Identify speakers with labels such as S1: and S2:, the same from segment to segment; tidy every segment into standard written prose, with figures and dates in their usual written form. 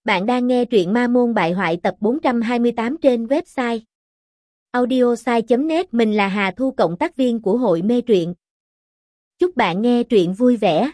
S1: Bạn đang nghe truyện Ma Môn Bại Hoại tập 428 trên website audiosai.net. Mình là Hà Thu, cộng tác viên của hội mê truyện. Chúc bạn nghe truyện vui vẻ.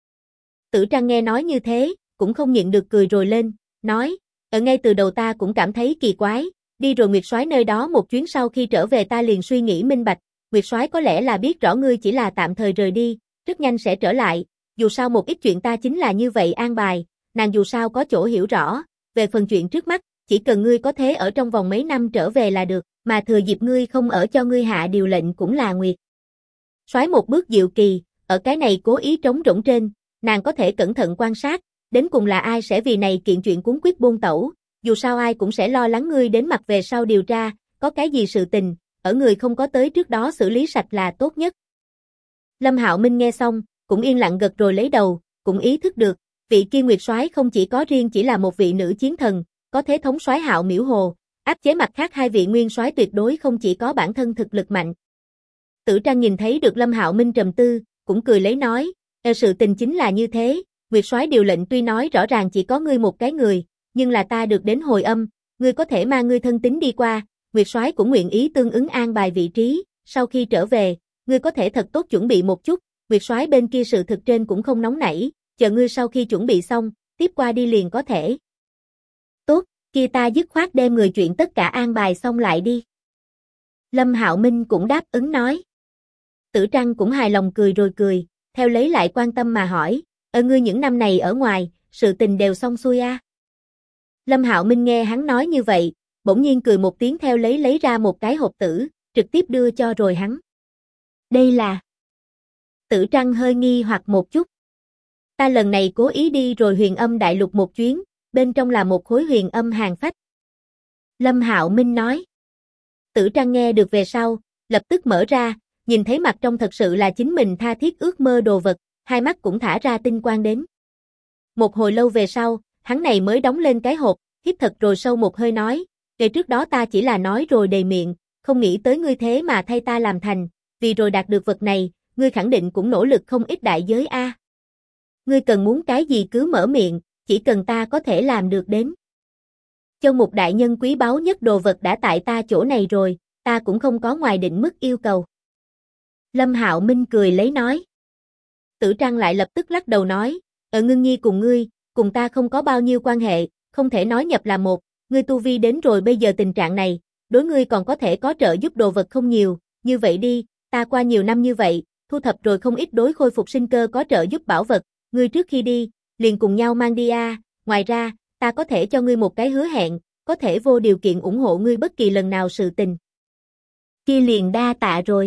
S1: Tử Trăng nghe nói như thế, cũng không nhịn được cười rồi lên, nói, ở ngay từ đầu ta cũng cảm thấy kỳ quái, đi rồi Nguyệt Soái nơi đó một chuyến, sau khi trở về ta liền suy nghĩ minh bạch, Nguyệt Soái có lẽ là biết rõ ngươi chỉ là tạm thời rời đi, rất nhanh sẽ trở lại, dù sao một ít chuyện ta chính là như vậy an bài. Nàng dù sao có chỗ hiểu rõ, về phần chuyện trước mắt, chỉ cần ngươi có thế ở trong vòng mấy năm trở về là được, mà thừa dịp ngươi không ở cho ngươi hạ điều lệnh cũng là Nguyệt Soái một bước diệu kỳ, ở cái này cố ý trống rỗng trên, nàng có thể cẩn thận quan sát, đến cùng là ai sẽ vì này kiện chuyện cuốn quyết buôn tẩu, dù sao ai cũng sẽ lo lắng ngươi đến mặt về sau điều tra, có cái gì sự tình, ở người không có tới trước đó xử lý sạch là tốt nhất. Lâm Hạo Minh nghe xong, cũng yên lặng gật rồi lấy đầu, cũng ý thức được, vị kia Nguyệt Soái không chỉ có riêng chỉ là một vị nữ chiến thần, có thế thống soái Hạo Miễu Hồ, áp chế mặt khác hai vị nguyên soái tuyệt đối không chỉ có bản thân thực lực mạnh. Tử Trăng nhìn thấy được Lâm Hạo Minh trầm tư, cũng cười lấy nói, sự tình chính là như thế, Nguyệt Soái điều lệnh tuy nói rõ ràng chỉ có ngươi một cái người, nhưng là ta được đến hồi âm, ngươi có thể mang ngươi thân tín đi qua, Nguyệt Soái cũng nguyện ý tương ứng an bài vị trí, sau khi trở về, ngươi có thể thật tốt chuẩn bị một chút, Nguyệt Soái bên kia sự thực trên cũng không nóng nảy, chờ ngươi sau khi chuẩn bị xong, tiếp qua đi liền có thể. Tốt, kia ta dứt khoát đem người chuyện tất cả an bài xong lại đi. Lâm Hạo Minh cũng đáp ứng nói. Tử Trăng cũng hài lòng cười rồi cười, theo lấy lại quan tâm mà hỏi, ngươi những năm này ở ngoài, sự tình đều xong xuôi à? Lâm Hạo Minh nghe hắn nói như vậy, bỗng nhiên cười một tiếng, theo lấy ra một cái hộp tử, trực tiếp đưa cho rồi hắn. Đây là... Tử Trăng hơi nghi hoặc một chút. Ta lần này cố ý đi rồi Huyền Âm Đại Lục một chuyến, bên trong là một khối huyền âm hàn phách. Lâm Hạo Minh nói. Tử Trăng nghe được về sau, lập tức mở ra, nhìn thấy mặt trong thật sự là chính mình tha thiết ước mơ đồ vật, hai mắt cũng thả ra tinh quang đến. Một hồi lâu về sau, hắn này mới đóng lên cái hộp, hít thật rồi sâu một hơi nói, ngày trước đó ta chỉ là nói rồi đầy miệng, không nghĩ tới ngươi thế mà thay ta làm thành, vì rồi đạt được vật này, ngươi khẳng định cũng nỗ lực không ít đại giới a. Ngươi cần muốn cái gì cứ mở miệng, chỉ cần ta có thể làm được đến. Châu Mục đại nhân quý báu nhất đồ vật đã tại ta chỗ này rồi, ta cũng không có ngoài định mức yêu cầu. Lâm Hạo Minh cười lấy nói. Tử Trăng lại lập tức lắc đầu nói, Ngưng Nhi cùng ngươi, cùng ta không có bao nhiêu quan hệ, không thể nói nhập là một, ngươi tu vi đến rồi bây giờ tình trạng này, đối ngươi còn có thể có trợ giúp đồ vật không nhiều, như vậy đi, ta qua nhiều năm như vậy, thu thập rồi không ít đối khôi phục sinh cơ có trợ giúp bảo vật, ngươi trước khi đi, liền cùng nhau mang đi a. Ngoài ra, ta có thể cho ngươi một cái hứa hẹn, có thể vô điều kiện ủng hộ ngươi bất kỳ lần nào sự tình. Kia liền đa tạ rồi.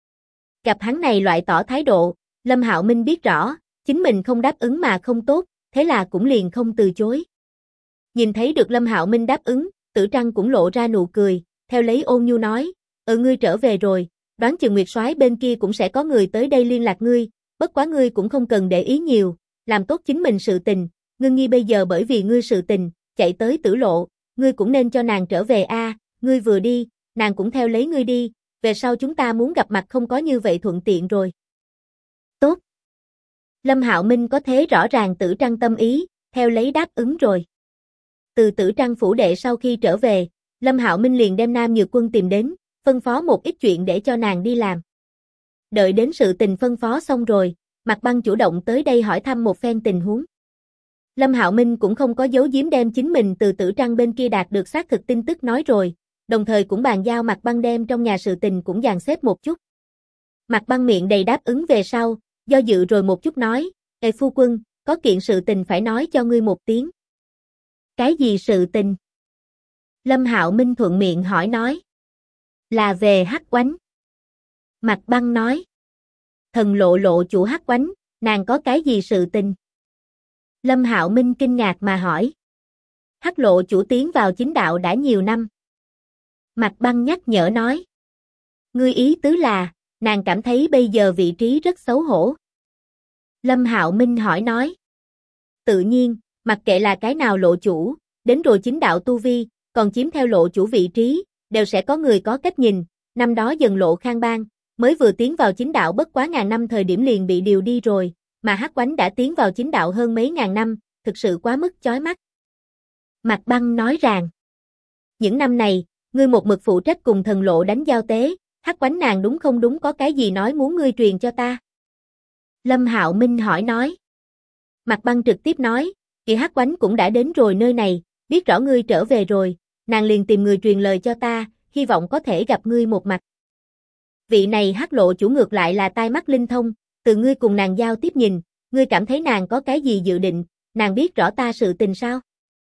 S1: Gặp hắn này loại tỏ thái độ, Lâm Hạo Minh biết rõ, chính mình không đáp ứng mà không tốt, thế là cũng liền không từ chối. Nhìn thấy được Lâm Hạo Minh đáp ứng, Tử Trăng cũng lộ ra nụ cười, theo lấy ôn nhu nói, ngươi trở về rồi, đoán chừng Nguyệt Soái bên kia cũng sẽ có người tới đây liên lạc ngươi, bất quá ngươi cũng không cần để ý nhiều, làm tốt chính mình sự tình, Ngưng Nhi bây giờ bởi vì ngươi sự tình, chạy tới tử lộ, ngươi cũng nên cho nàng trở về a, ngươi vừa đi, nàng cũng theo lấy ngươi đi, về sau chúng ta muốn gặp mặt không có như vậy thuận tiện rồi. Tốt. Lâm Hạo Minh có thế rõ ràng Tử Trăng tâm ý, theo lấy đáp ứng rồi. Từ Tử Trăng phủ đệ sau khi trở về, Lâm Hạo Minh liền đem Nam Nhược Quân tìm đến, phân phó một ít chuyện để cho nàng đi làm. Đợi đến sự tình phân phó xong rồi, Mạc Băng chủ động tới đây hỏi thăm một phen tình huống. Lâm Hạo Minh cũng không có giấu giếm, đem chính mình từ Tử Trăng bên kia đạt được xác thực tin tức nói rồi, đồng thời cũng bàn giao Mạc Băng đem trong nhà sự tình cũng dàn xếp một chút. Mạc Băng miệng đầy đáp ứng về sau, do dự rồi một chút nói, phu quân, có kiện sự tình phải nói cho ngươi một tiếng. Cái gì sự tình? Lâm Hạo Minh thuận miệng hỏi nói. Là về Hắc Oánh. Mạc Băng nói. Thần lộ lộ chủ Hắc Oánh, nàng có cái gì sự tình? Lâm Hạo Minh kinh ngạc mà hỏi. Hắc lộ chủ tiến vào chính đạo đã nhiều năm. Mạc Băng nhắc nhở nói. Ngươi ý tứ là, nàng cảm thấy bây giờ vị trí rất xấu hổ. Lâm Hạo Minh hỏi nói. Tự nhiên, mặc kệ là cái nào lộ chủ, đến rồi chính đạo tu vi, còn chiếm theo lộ chủ vị trí, đều sẽ có người có cách nhìn, năm đó Dần Lộ Khang Bang, mới vừa tiến vào chính đạo bất quá ngàn năm thời điểm liền bị điều đi rồi, mà Hắc Oánh đã tiến vào chính đạo hơn mấy ngàn năm, thực sự quá mức chói mắt. Mạc Băng nói rằng, những năm này, ngươi một mực phụ trách cùng thần lộ đánh giao tế, Hắc Oánh nàng đúng không đúng có cái gì nói muốn ngươi truyền cho ta? Lâm Hạo Minh hỏi nói. Mạc Băng trực tiếp nói, kỳ Hắc Oánh cũng đã đến rồi nơi này, biết rõ ngươi trở về rồi, nàng liền tìm người truyền lời cho ta, hy vọng có thể gặp ngươi một mặt. Vị này Hắc lộ chủ ngược lại là tai mắt linh thông, từ ngươi cùng nàng giao tiếp nhìn, ngươi cảm thấy nàng có cái gì dự định, nàng biết rõ ta sự tình sao?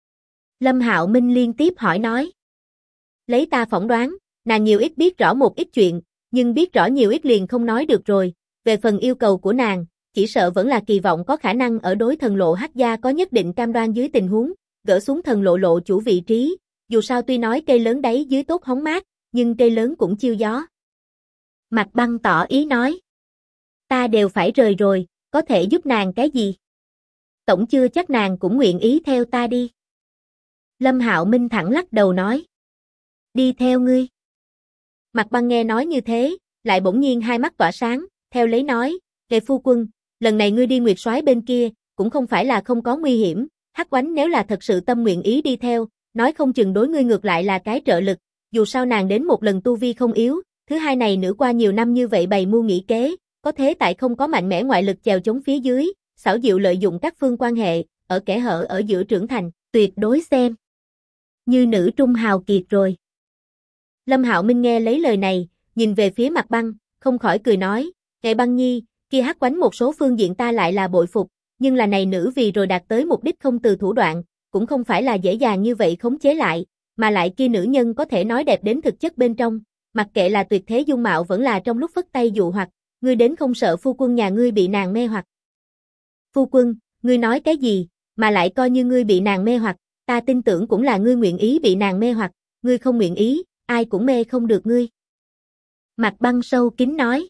S1: Lâm Hạo Minh liên tiếp hỏi nói. Lấy ta phỏng đoán, nàng nhiều ít biết rõ một ít chuyện, nhưng biết rõ nhiều ít liền không nói được rồi, về phần yêu cầu của nàng, chỉ sợ vẫn là kỳ vọng có khả năng ở đối thần lộ Hắc gia có nhất định cam đoan dưới tình huống, gỡ xuống thần lộ lộ chủ vị trí, dù sao tuy nói cây lớn đáy dưới tốt hóng mát, nhưng cây lớn cũng chiêu gió. Mạc Băng tỏ ý nói. Ta đều phải rời rồi, có thể giúp nàng cái gì? Tổng chưa chắc nàng cũng nguyện ý theo ta đi. Lâm Hạo Minh thẳng lắc đầu nói. Đi theo ngươi. Mạc Băng nghe nói như thế, lại bỗng nhiên hai mắt tỏa sáng, theo lấy nói, Kệ phu quân, lần này ngươi đi Nguyệt Soái bên kia, cũng không phải là không có nguy hiểm, Hắc Oánh nếu là thật sự tâm nguyện ý đi theo, nói không chừng đối ngươi ngược lại là cái trợ lực, dù sao nàng đến một lần tu vi không yếu, thứ hai này nữ qua nhiều năm như vậy bày mưu nghĩ kế, có thế tại không có mạnh mẽ ngoại lực chèo chống phía dưới, xảo diệu lợi dụng các phương quan hệ, ở kẽ hở ở giữa trưởng thành, tuyệt đối xem như nữ trung hào kiệt rồi. Lâm Hạo Minh nghe lấy lời này, nhìn về phía Mạc Băng, không khỏi cười nói, Kệ Băng nhi, kia Hắc Oánh một số phương diện ta lại là bội phục, nhưng là này nữ vì rồi đạt tới mục đích không từ thủ đoạn, cũng không phải là dễ dàng như vậy khống chế lại, mà lại kia nữ nhân có thể nói đẹp đến thực chất bên trong, mặc kệ là tuyệt thế dung mạo vẫn là trong lúc phất tay dụ hoặc, ngươi đến không sợ phu quân nhà ngươi bị nàng mê hoặc. Phu quân, ngươi nói cái gì, mà lại coi như ngươi bị nàng mê hoặc, ta tin tưởng cũng là ngươi nguyện ý bị nàng mê hoặc, ngươi không nguyện ý, ai cũng mê không được ngươi. Mạc Băng sâu kín nói.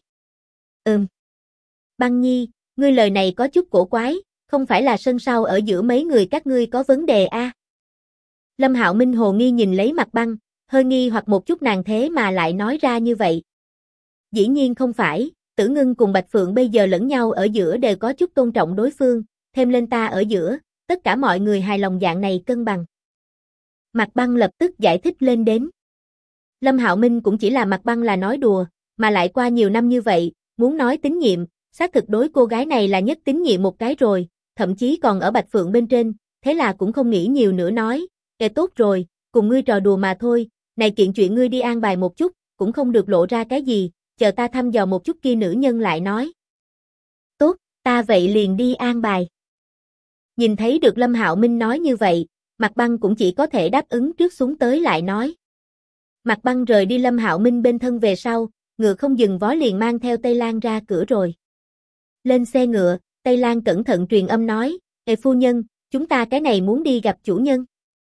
S1: Băng nhi, ngươi lời này có chút cổ quái, không phải là sân sau ở giữa mấy người các ngươi có vấn đề a? Lâm Hạo Minh hồ nghi nhìn lấy Mạc Băng, hơi nghi hoặc một chút nàng thế mà lại nói ra như vậy. Dĩ nhiên không phải, Tử Ngưng cùng Bạch Phượng bây giờ lẫn nhau ở giữa đều có chút tôn trọng đối phương, thêm lên ta ở giữa, tất cả mọi người hài lòng dạng này cân bằng. Mạc Băng lập tức giải thích lên đến. Lâm Hạo Minh cũng chỉ là Mạc Băng là nói đùa, mà lại qua nhiều năm như vậy, muốn nói tín nhiệm, xác thực đối cô gái này là nhất tín nhiệm một cái rồi, thậm chí còn ở Bạch Phượng bên trên, thế là cũng không nghĩ nhiều nữa nói, tốt rồi, cùng ngươi trò đùa mà thôi, này kiện chuyện ngươi đi an bài một chút, cũng không được lộ ra cái gì, chờ ta thăm dò một chút kia nữ nhân lại nói. Tốt, ta vậy liền đi an bài. Nhìn thấy được Lâm Hạo Minh nói như vậy, Mạc Băng cũng chỉ có thể đáp ứng trước xuống tới lại nói. Mạc Băng rời đi Lâm Hạo Minh bên thân về sau, ngựa không dừng vó liền mang theo Tây Lan ra cửa rồi. Lên xe ngựa, Tây Lan cẩn thận truyền âm nói, phu nhân, chúng ta cái này muốn đi gặp chủ nhân.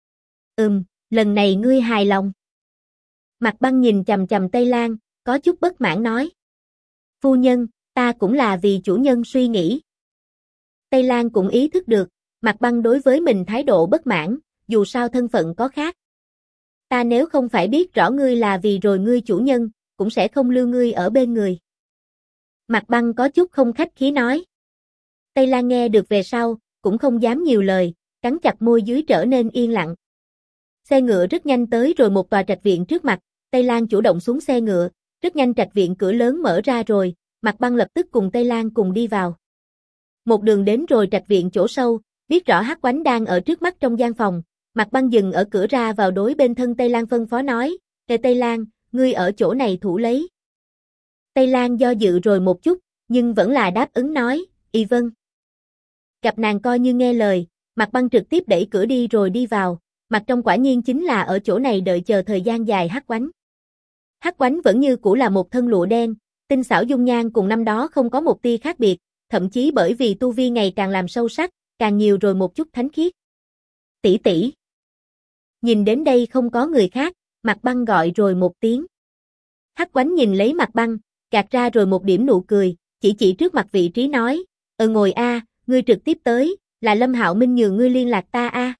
S1: Lần này ngươi hài lòng. Mạc Băng nhìn chằm chằm Tây Lan, có chút bất mãn nói. Phu nhân, ta cũng là vì chủ nhân suy nghĩ. Tây Lan cũng ý thức được, Mạc Băng đối với mình thái độ bất mãn, dù sao thân phận có khác. Ta nếu không phải biết rõ ngươi là vì rồi ngươi chủ nhân, cũng sẽ không lưu ngươi ở bên người. Mạc Băng có chút không khách khí nói. Tây Lan nghe được về sau, cũng không dám nhiều lời, cắn chặt môi dưới trở nên yên lặng. Xe ngựa rất nhanh tới rồi một tòa trạch viện trước mặt, Tây Lan chủ động xuống xe ngựa, rất nhanh trạch viện cửa lớn mở ra rồi, Mạc Băng lập tức cùng Tây Lan cùng đi vào. Một đường đến rồi trạch viện chỗ sâu, biết rõ Hắc Oánh đang ở trước mắt trong gian phòng, Mạc Băng dừng ở cửa ra vào đối bên thân Tây Lan phân phó nói, Tây Lan, ngươi ở chỗ này thủ lấy. Tây Lan do dự rồi một chút, nhưng vẫn là đáp ứng nói, y vâng. Gặp nàng coi như nghe lời, Mạc Băng trực tiếp đẩy cửa đi rồi đi vào, mặt trong quả nhiên chính là ở chỗ này đợi chờ thời gian dài Hắc Oánh. Hắc Oánh vẫn như cũ là một thân lụa đen, tinh xảo dung nhan cùng năm đó không có một tia khác biệt, thậm chí bởi vì tu vi ngày càng làm sâu sắc, càng nhiều rồi một chút thánh khiết. Tỷ tỷ. Nhìn đến đây không có người khác, Mạc Băng gọi rồi một tiếng. Hắc Oánh nhìn lấy Mạc Băng, gạt ra rồi một điểm nụ cười, chỉ trước mặt vị trí nói, ngồi a, ngươi trực tiếp tới, là Lâm Hạo Minh nhường ngươi liên lạc ta a.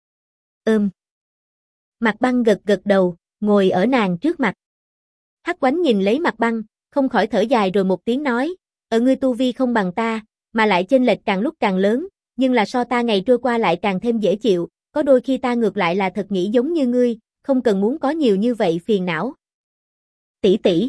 S1: Mạc Băng gật gật đầu, ngồi ở nàng trước mặt. Hắc Oánh nhìn lấy Mạc Băng, không khỏi thở dài rồi một tiếng nói, ngươi tu vi không bằng ta, mà lại chênh lệch càng lúc càng lớn, nhưng là so ta ngày trôi qua lại càng thêm dễ chịu, có đôi khi ta ngược lại là thật nghĩ giống như ngươi, không cần muốn có nhiều như vậy phiền não. Tỷ tỷ.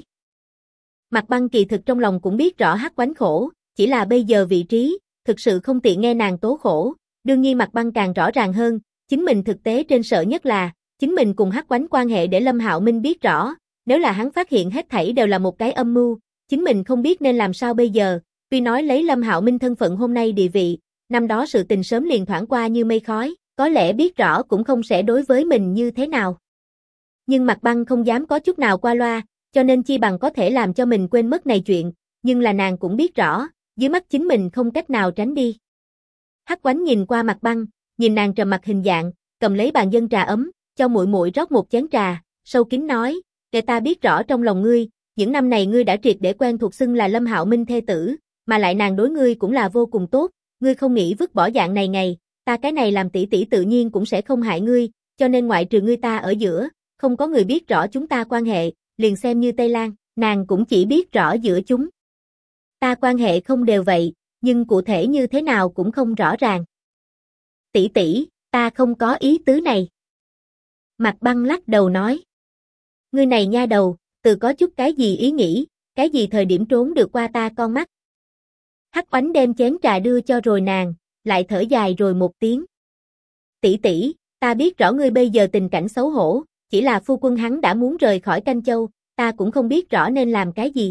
S1: Mạc Băng kỳ thực trong lòng cũng biết rõ Hắc Oánh khổ, chỉ là bây giờ vị trí, thực sự không tiện nghe nàng tố khổ, đương nhiên Mạc Băng càng rõ ràng hơn, chính mình thực tế trên sợ nhất là, chính mình cùng Hắc Oánh quan hệ để Lâm Hạo Minh biết rõ, nếu là hắn phát hiện hết thảy đều là một cái âm mưu, chính mình không biết nên làm sao bây giờ, tuy nói lấy Lâm Hạo Minh thân phận hôm nay địa vị, năm đó sự tình sớm liền thoảng qua như mây khói, có lẽ biết rõ cũng không sẽ đối với mình như thế nào. Nhưng Mạc Băng không dám có chút nào qua loa, cho nên chi bằng có thể làm cho mình quên mất này chuyện, nhưng là nàng cũng biết rõ, dưới mắt chính mình không cách nào tránh đi. Hắc Oánh nhìn qua Mạc Băng, nhìn nàng trầm mặc hình dạng, cầm lấy bàn dân trà ấm, cho muội muội rót một chén trà, sâu kín nói, "Để ta biết rõ trong lòng ngươi, những năm này ngươi đã triệt để quen thuộc xưng là Lâm Hạo Minh thê tử, mà lại nàng đối ngươi cũng là vô cùng tốt, ngươi không nghĩ vứt bỏ dạng này ngày, ta cái này làm tỷ tỷ tự nhiên cũng sẽ không hại ngươi, cho nên ngoại trừ ngươi ta ở giữa, không có người biết rõ chúng ta quan hệ, liền xem như Tây Lan, nàng cũng chỉ biết rõ giữa chúng ta quan hệ không đều vậy, nhưng cụ thể như thế nào cũng không rõ ràng." "Tỷ tỷ, ta không có ý tứ này." Mạc Băng lắc đầu nói. "Ngươi này nha đầu, từ có chút cái gì ý nghĩ, cái gì thời điểm trốn được qua ta con mắt." Hắc Oánh đem chén trà đưa cho rồi nàng, lại thở dài rồi một tiếng. "Tỷ tỷ, ta biết rõ ngươi bây giờ tình cảnh xấu hổ, chỉ là phu quân hắn đã muốn rời khỏi Canh Châu, ta cũng không biết rõ nên làm cái gì."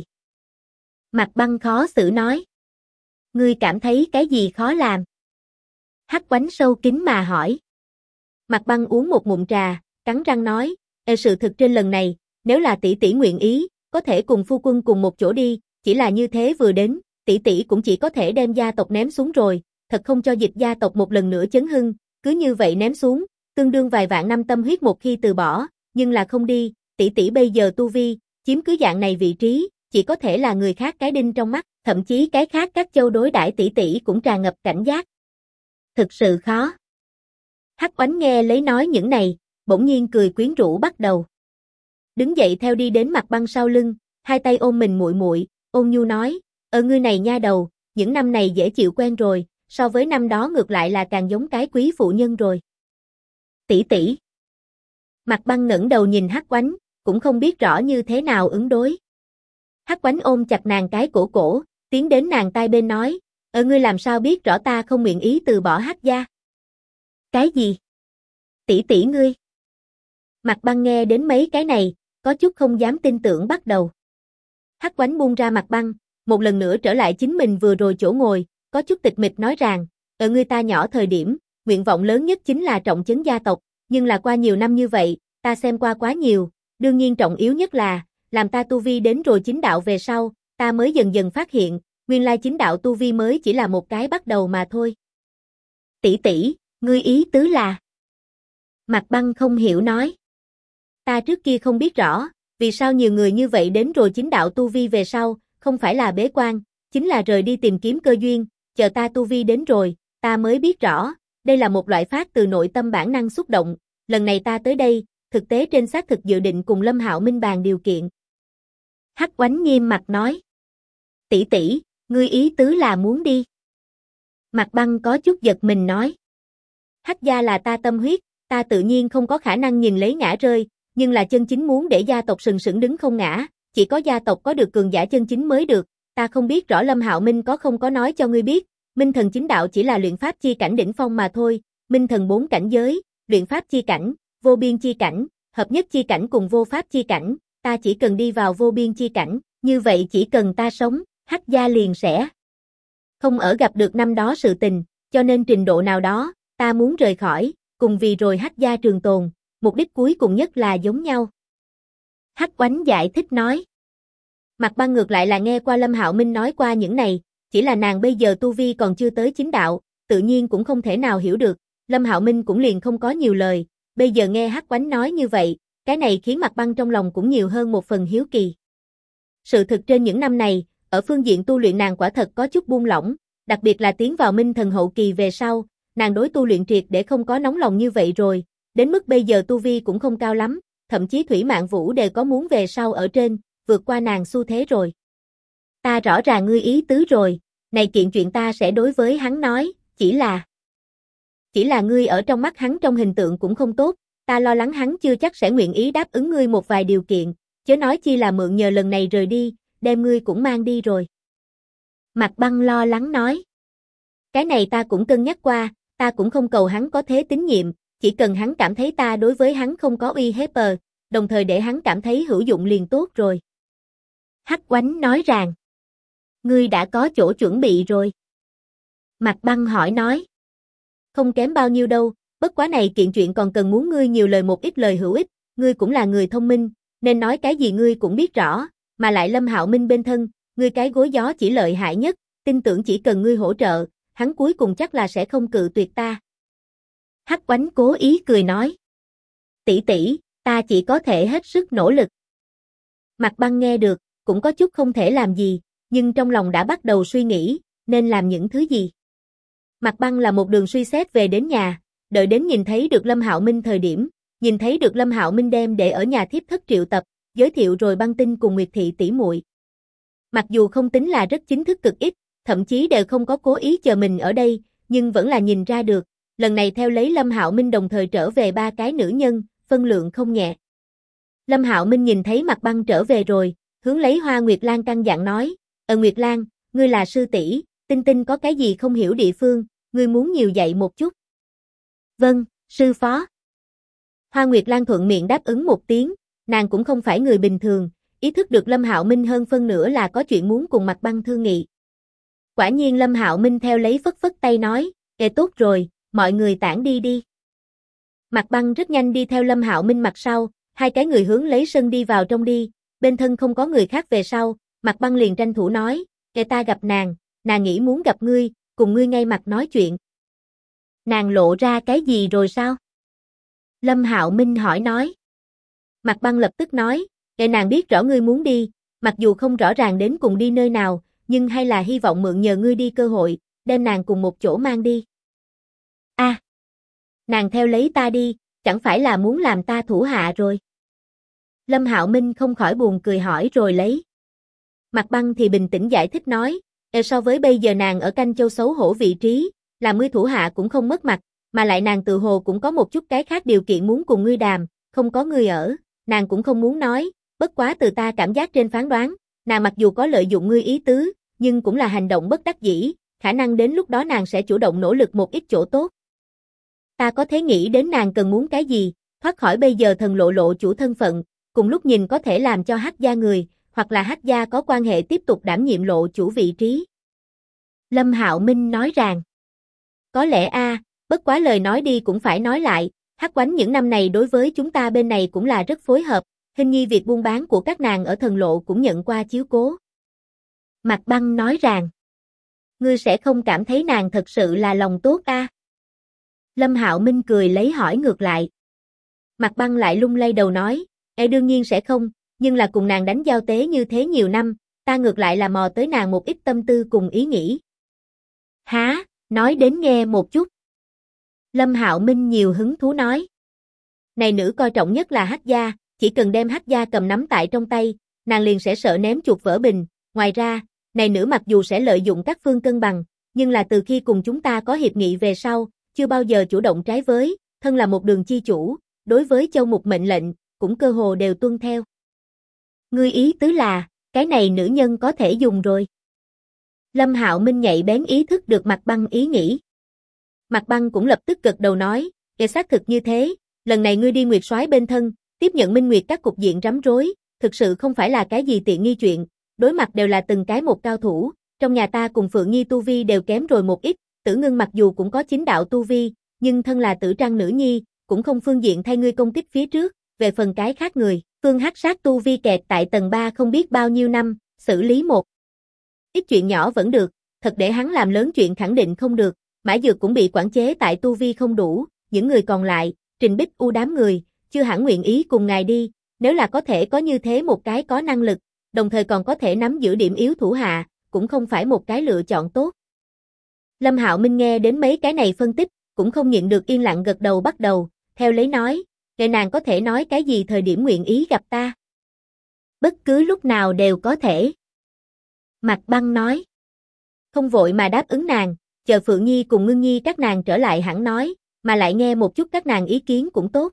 S1: Mạc Băng khó xử nói. "Ngươi cảm thấy cái gì khó làm?" Hắc Oánh sâu kín mà hỏi. Mạc Băng uống một ngụm trà, cắn răng nói, sự thực trên lần này, nếu là tỷ tỷ nguyện ý, có thể cùng phu quân cùng một chỗ đi, chỉ là như thế vừa đến, tỷ tỷ cũng chỉ có thể đem gia tộc ném xuống rồi, thật không cho Dịch gia tộc một lần nữa chấn hưng, cứ như vậy ném xuống, tương đương vài vạn năm tâm huyết một khi từ bỏ, nhưng là không đi, tỷ tỷ bây giờ tu vi, chiếm cứ dạng này vị trí, chỉ có thể là người khác cái đinh trong mắt, thậm chí cái khác các châu đối đãi tỷ tỷ cũng tràn ngập cảnh giác. Thực sự khó. Hắc Oánh nghe lấy nói những này, bỗng nhiên cười quyến rũ bắt đầu. Đứng dậy theo đi đến Mạc Băng sau lưng, hai tay ôm mình muội muội, ôn nhu nói, ngươi này nha đầu, những năm này dễ chịu quen rồi, so với năm đó ngược lại là càng giống cái quý phụ nhân rồi." "Tỷ tỷ." Mạc Băng ngẩng đầu nhìn Hắc Oánh, cũng không biết rõ như thế nào ứng đối. Hắc Oánh ôm chặt nàng cái cổ, tiến đến nàng tai bên nói, ngươi làm sao biết rõ ta không nguyện ý từ bỏ Hắc gia?" "Cái gì? Tỷ tỷ ngươi?" Mạc Băng nghe đến mấy cái này, có chút không dám tin tưởng bắt đầu. Hắc Oánh buông ra Mạc Băng, một lần nữa trở lại chính mình vừa rồi chỗ ngồi, có chút tịch mịch nói rằng, ở ngươi ta nhỏ thời điểm, nguyện vọng lớn nhất chính là trọng trấn gia tộc, nhưng là qua nhiều năm như vậy, ta xem qua quá nhiều, đương nhiên trọng yếu nhất là, làm ta tu vi đến rồi chính đạo về sau, ta mới dần dần phát hiện, nguyên lai chính đạo tu vi mới chỉ là một cái bắt đầu mà thôi." "Tỷ tỷ, ngươi ý tứ là?" Mạc Băng không hiểu nói. "Ta trước kia không biết rõ, vì sao nhiều người như vậy đến rồi chính đạo tu vi về sau, không phải là bế quan, chính là rời đi tìm kiếm cơ duyên, chờ ta tu vi đến rồi, ta mới biết rõ, đây là một loại phát từ nội tâm bản năng xúc động, lần này ta tới đây, thực tế trên xác thực dự định cùng Lâm Hạo Minh bàn điều kiện." Hắc Oánh nghiêm mặt nói. "Tỷ tỷ, ngươi ý tứ là muốn đi?" Mạc Băng có chút giật mình nói. "Hắc gia là ta tâm huyết, ta tự nhiên không có khả năng nhìn lấy ngã rơi, nhưng là chân chính muốn để gia tộc sừng sững đứng không ngã, chỉ có gia tộc có được cường giả chân chính mới được, ta không biết rõ Lâm Hạo Minh có không có nói cho ngươi biết, Minh thần chính đạo chỉ là luyện pháp chi cảnh đỉnh phong mà thôi, Minh thần 4 cảnh giới, luyện pháp chi cảnh, vô biên chi cảnh, hợp nhất chi cảnh cùng vô pháp chi cảnh, ta chỉ cần đi vào vô biên chi cảnh, như vậy chỉ cần ta sống, Hắc gia liền sẽ không ở gặp được năm đó sự tình, cho nên trình độ nào đó, ta muốn rời khỏi, cùng vì rồi Hắc gia trường tồn, mục đích cuối cùng nhất là giống nhau." Hắc Oánh giải thích nói. Mạc Băng ngược lại là nghe qua Lâm Hạo Minh nói qua những này, chỉ là nàng bây giờ tu vi còn chưa tới chính đạo, tự nhiên cũng không thể nào hiểu được, Lâm Hạo Minh cũng liền không có nhiều lời, bây giờ nghe Hắc Oánh nói như vậy, cái này khiến Mạc Băng trong lòng cũng nhiều hơn một phần hiếu kỳ. Sự thực trên những năm này, ở phương diện tu luyện nàng quả thật có chút buông lỏng, đặc biệt là tiến vào Minh thần hậu kỳ về sau, nàng đối tu luyện triệt để không có nóng lòng như vậy rồi, đến mức bây giờ tu vi cũng không cao lắm, thậm chí Thủy Mạn Vũ đều có muốn về sau ở trên, vượt qua nàng xu thế rồi. "Ta rõ ràng ngươi ý tứ rồi, này kiện chuyện ta sẽ đối với hắn nói, chỉ là..." chỉ là ngươi ở trong mắt hắn trong hình tượng cũng không tốt, ta lo lắng hắn chưa chắc sẽ nguyện ý đáp ứng ngươi một vài điều kiện, chớ nói chi là mượn nhờ lần này rời đi, đem ngươi cũng mang đi rồi. Mạc Băng lo lắng nói. Cái này ta cũng cân nhắc qua, ta cũng không cầu hắn có thế tín nhiệm, chỉ cần hắn cảm thấy ta đối với hắn không có uy hiếp, đồng thời để hắn cảm thấy hữu dụng liền tốt rồi. Hắc Oánh nói rằng. Ngươi đã có chỗ chuẩn bị rồi. Mạc Băng hỏi nói. Không kém bao nhiêu đâu, bất quá này kiện chuyện còn cần muốn ngươi nhiều lời một ít lời hữu ích, ngươi cũng là người thông minh, nên nói cái gì ngươi cũng biết rõ, mà lại Lâm Hạo Minh bên thân, ngươi cái gối gió chỉ lợi hại nhất, tin tưởng chỉ cần ngươi hỗ trợ, hắn cuối cùng chắc là sẽ không cự tuyệt ta. Hắc Oánh cố ý cười nói. Tỷ tỷ, ta chỉ có thể hết sức nỗ lực. Mạc Băng nghe được, cũng có chút không thể làm gì, nhưng trong lòng đã bắt đầu suy nghĩ, nên làm những thứ gì. Mạc Băng là một đường suy xét về đến nhà, đợi đến nhìn thấy được Lâm Hạo Minh thời điểm, nhìn thấy được Lâm Hạo Minh đem để ở nhà thiếp thất triệu tập, giới thiệu rồi Băng Tinh cùng Nguyệt Thị tỷ muội. Mặc dù không tính là rất chính thức cực ít, thậm chí đều không có cố ý chờ mình ở đây, nhưng vẫn là nhìn ra được, lần này theo lấy Lâm Hạo Minh đồng thời trở về ba cái nữ nhân, phân lượng không nhẹ. Lâm Hạo Minh nhìn thấy Mạc Băng trở về rồi, hướng lấy Hoa Nguyệt Lan căn dặn nói, Nguyệt Lan, ngươi là sư tỷ, Tinh Tinh có cái gì không hiểu địa phương, ngươi muốn nhiều dạy một chút. Vâng, sư phó. Hoa Nguyệt Lan thuận miệng đáp ứng một tiếng, nàng cũng không phải người bình thường, ý thức được Lâm Hạo Minh hơn phân nửa là có chuyện muốn cùng Mạc Băng thương nghị. Quả nhiên Lâm Hạo Minh theo lấy phất phất tay nói, tốt rồi, mọi người tản đi đi. Mạc Băng rất nhanh đi theo Lâm Hạo Minh mặt sau, hai cái người hướng lấy sân đi vào trong đi, bên thân không có người khác về sau, Mạc Băng liền tranh thủ nói, ta gặp nàng nghĩ muốn gặp ngươi, cùng ngươi ngay mặt nói chuyện. Nàng lộ ra cái gì rồi sao? Lâm Hạo Minh hỏi nói. Mạc Băng lập tức nói, nàng biết rõ ngươi muốn đi, mặc dù không rõ ràng đến cùng đi nơi nào, nhưng hay là hy vọng mượn nhờ ngươi đi cơ hội, đem nàng cùng một chỗ mang đi. Nàng theo lấy ta đi, chẳng phải là muốn làm ta thủ hạ rồi. Lâm Hạo Minh không khỏi buồn cười hỏi rồi lấy. Mạc Băng thì bình tĩnh giải thích nói, so với bây giờ nàng ở Canh Châu xấu hổ vị trí, làm ngươi thủ hạ cũng không mất mặt, mà lại nàng tự hồ cũng có một chút cái khác điều kiện muốn cùng ngươi đàm, không có ngươi ở, nàng cũng không muốn nói, bất quá từ ta cảm giác trên phán đoán, nàng mặc dù có lợi dụng ngươi ý tứ, nhưng cũng là hành động bất đắc dĩ, khả năng đến lúc đó nàng sẽ chủ động nỗ lực một ít chỗ tốt. Ta có thể nghĩ đến nàng cần muốn cái gì, thoát khỏi bây giờ thần lộ chủ thân phận, cùng lúc nhìn có thể làm cho Hắc gia người, hoặc là Hắc gia có quan hệ tiếp tục đảm nhiệm lộ chủ vị trí. Lâm Hạo Minh nói rằng, có lẽ bất quá lời nói đi cũng phải nói lại, Hắc Oánh những năm này đối với chúng ta bên này cũng là rất phối hợp, hình như việc buôn bán của các nàng ở thần lộ cũng nhận qua chiếu cố. Mạc Băng nói rằng, ngươi sẽ không cảm thấy nàng thật sự là lòng tốt Lâm Hạo Minh cười lấy hỏi ngược lại. Mạc Băng lại lung lay đầu nói, đương nhiên sẽ không, nhưng là cùng nàng đánh giao tế như thế nhiều năm, ta ngược lại là mò tới nàng một ít tâm tư cùng ý nghĩ. Há, nói đến nghe một chút. Lâm Hạo Minh nhiều hứng thú nói. Này nữ coi trọng nhất là Hắc gia, chỉ cần đem Hắc gia cầm nắm tại trong tay, nàng liền sẽ sợ ném chuột vỡ bình, ngoài ra, này nữ mặc dù sẽ lợi dụng các phương cân bằng, nhưng là từ khi cùng chúng ta có hiệp nghị về sau, chưa bao giờ chủ động trái với, thân là một đường chi chủ, đối với châu mục mệnh lệnh, cũng cơ hồ đều tuân theo. Ngươi ý tứ là, cái này nữ nhân có thể dùng rồi. Lâm Hạo Minh nhạy bén ý thức được Mạc Băng ý nghĩ. Mạc Băng cũng lập tức gật đầu nói, xác thực như thế, lần này ngươi đi Nguyệt Soái bên thân, tiếp nhận Minh Nguyệt các cục diện rắm rối, thực sự không phải là cái gì tiện nghi chuyện, đối mặt đều là từng cái một cao thủ, trong nhà ta cùng Phượng Nhi tu vi đều kém rồi một ít, Tử Ngưng mặc dù cũng có chính đạo tu vi, nhưng thân là Tử Trăng nữ nhi, cũng không phương diện thay ngươi công kích phía trước, về phần cái khác người, Phương Hắc Sát tu vi kẹt tại tầng 3 không biết bao nhiêu năm, xử lý một ít chuyện nhỏ vẫn được, thật để hắn làm lớn chuyện khẳng định không được, Mã Dược cũng bị quản chế tại tu vi không đủ, những người còn lại, Trình Bích U đám người, chưa hẳn nguyện ý cùng ngài đi, nếu là có thể có như thế một cái có năng lực, đồng thời còn có thể nắm giữ điểm yếu thủ hạ, cũng không phải một cái lựa chọn tốt. Lâm Hạo Minh nghe đến mấy cái này phân tích, cũng không nhịn được yên lặng gật đầu bắt đầu, theo lấy nói, kệ nàng có thể nói cái gì thời điểm nguyện ý gặp ta. Bất cứ lúc nào đều có thể. Mạc Băng nói. Không vội mà đáp ứng nàng, chờ Phượng Nhi cùng Ngưng Nhi các nàng trở lại hẳn nói, mà lại nghe một chút các nàng ý kiến cũng tốt.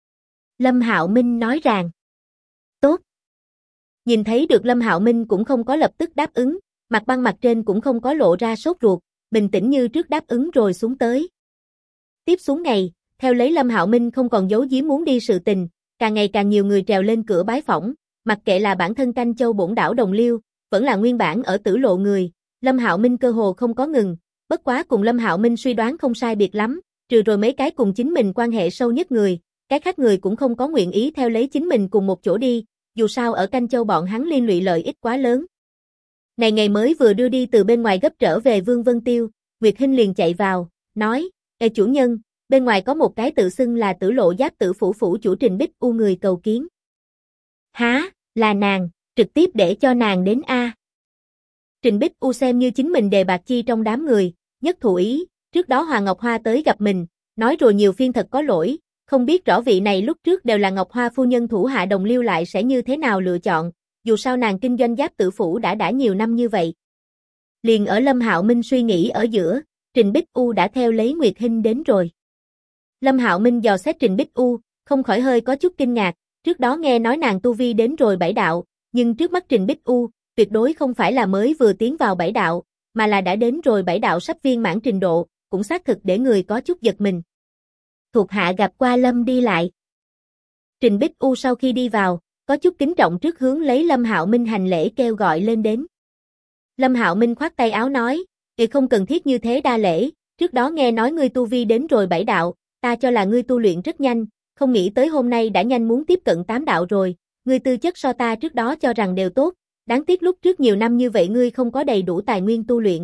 S1: Lâm Hạo Minh nói rằng, tốt. Nhìn thấy được Lâm Hạo Minh cũng không có lập tức đáp ứng, mặt băng mặt trên cũng không có lộ ra sốt ruột, bình tĩnh như trước đáp ứng rồi xuống tới. Tiếp xuống ngày, theo lấy Lâm Hạo Minh không còn giấu giếm muốn đi sự tình, càng ngày càng nhiều người trèo lên cửa bái phỏng, mặc kệ là bản thân Canh Châu bổn đảo Đồng Liêu, vẫn là nguyên bản ở Tử Lộ người, Lâm Hạo Minh cơ hồ không có ngừng, bất quá cùng Lâm Hạo Minh suy đoán không sai biệt lắm, trừ rồi mấy cái cùng chính mình quan hệ sâu nhất người, cái khác người cũng không có nguyện ý theo lấy chính mình cùng một chỗ đi, dù sao ở Canh Châu bọn hắn liên lụy lợi ích quá lớn. Này ngày mới vừa đưa đi từ bên ngoài gấp trở về Vương Vân Tiêu, Nguyệt Hinh liền chạy vào, nói, Ê chủ nhân, bên ngoài có một cái tự xưng là Tử Lộ Giáp Tử phủ phủ chủ Trình Bích U người cầu kiến. Há, là nàng, trực tiếp để cho nàng đến a. Trình Bích U xem như chính mình đề bạc chi trong đám người, nhất thụ ý, trước đó Hoàng Ngọc Hoa tới gặp mình, nói rồi nhiều phiên thật có lỗi, không biết rõ vị này lúc trước đều là Ngọc Hoa phu nhân thủ hạ Đồng Liêu lại sẽ như thế nào lựa chọn, dù sao nàng kinh doanh Giáp Tử phủ đã nhiều năm như vậy. Liền ở Lâm Hạo Minh suy nghĩ ở giữa, Trình Bích U đã theo lấy Nguyệt Hinh đến rồi. Lâm Hạo Minh dò xét Trình Bích U, không khỏi hơi có chút kinh ngạc, trước đó nghe nói nàng tu vi đến rồi 7 đạo, nhưng trước mắt Trình Bích U, tuyệt đối không phải là mới vừa tiến vào 7 đạo, mà là đã đến rồi 7 đạo sắp viên mãn trình độ, cũng xác thực để người có chút giật mình. Thuộc hạ gặp qua Lâm đi lại. Trình Bích U sau khi đi vào, có chút kính trọng trước hướng lấy Lâm Hạo Minh hành lễ kêu gọi lên đến. Lâm Hạo Minh khoát tay áo nói, không cần thiết như thế đa lễ, trước đó nghe nói ngươi tu vi đến rồi 7 đạo, ta cho là ngươi tu luyện rất nhanh, không nghĩ tới hôm nay đã nhanh muốn tiếp cận 8 đạo rồi, ngươi tư chất so ta trước đó cho rằng đều tốt, đáng tiếc lúc trước nhiều năm như vậy ngươi không có đầy đủ tài nguyên tu luyện.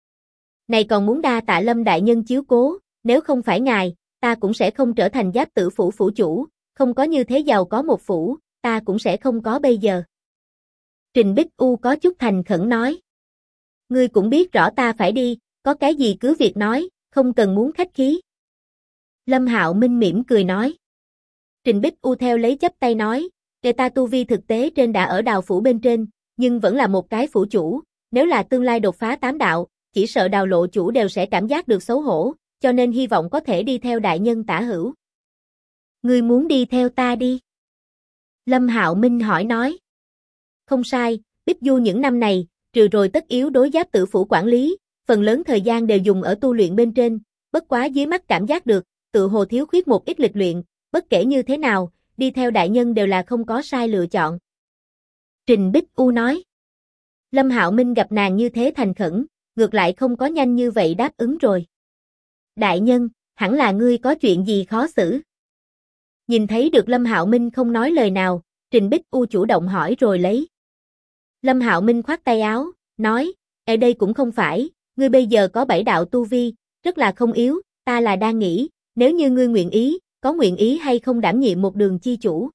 S1: Này còn muốn đa tạ Lâm đại nhân chiếu cố, nếu không phải ngài, ta cũng sẽ không trở thành Giáp Tử phủ phủ chủ, không có như thế giàu có một phủ, ta cũng sẽ không có bây giờ. Trình Bích U có chút thành khẩn nói. Ngươi cũng biết rõ ta phải đi, có cái gì cứ việc nói, không cần muốn khách khí. Lâm Hạo Minh mỉm cười nói. Trình Bích U theo lấy chấp tay nói, để ta tu vi thực tế trên đã ở Đào phủ bên trên, nhưng vẫn là một cái phủ chủ, nếu là tương lai đột phá 8 đạo, chỉ sợ Đào lộ chủ đều sẽ cảm giác được xấu hổ, cho nên hy vọng có thể đi theo đại nhân tả hữu. Ngươi muốn đi theo ta đi? Lâm Hạo Minh hỏi nói. Không sai, Bích Du những năm này, trừ rồi tất yếu đối Giáp Tử phủ quản lý, phần lớn thời gian đều dùng ở tu luyện bên trên, bất quá dưới mắt cảm giác được, tự hồ thiếu khuyết một ít lịch luyện, bất kể như thế nào, đi theo đại nhân đều là không có sai lựa chọn. Trình Bích U nói. Lâm Hạo Minh gặp nàng như thế thành khẩn, ngược lại không có nhanh như vậy đáp ứng rồi. Đại nhân, hẳn là ngươi có chuyện gì khó xử? Nhìn thấy được Lâm Hạo Minh không nói lời nào, Trình Bích U chủ động hỏi rồi lấy. Lâm Hạo Minh khoát tay áo, nói, ở đây cũng không phải, ngươi bây giờ có 7 đạo tu vi, rất là không yếu, ta là đang nghĩ, nếu như ngươi nguyện ý, có nguyện ý hay không đảm nhiệm một đường chi chủ?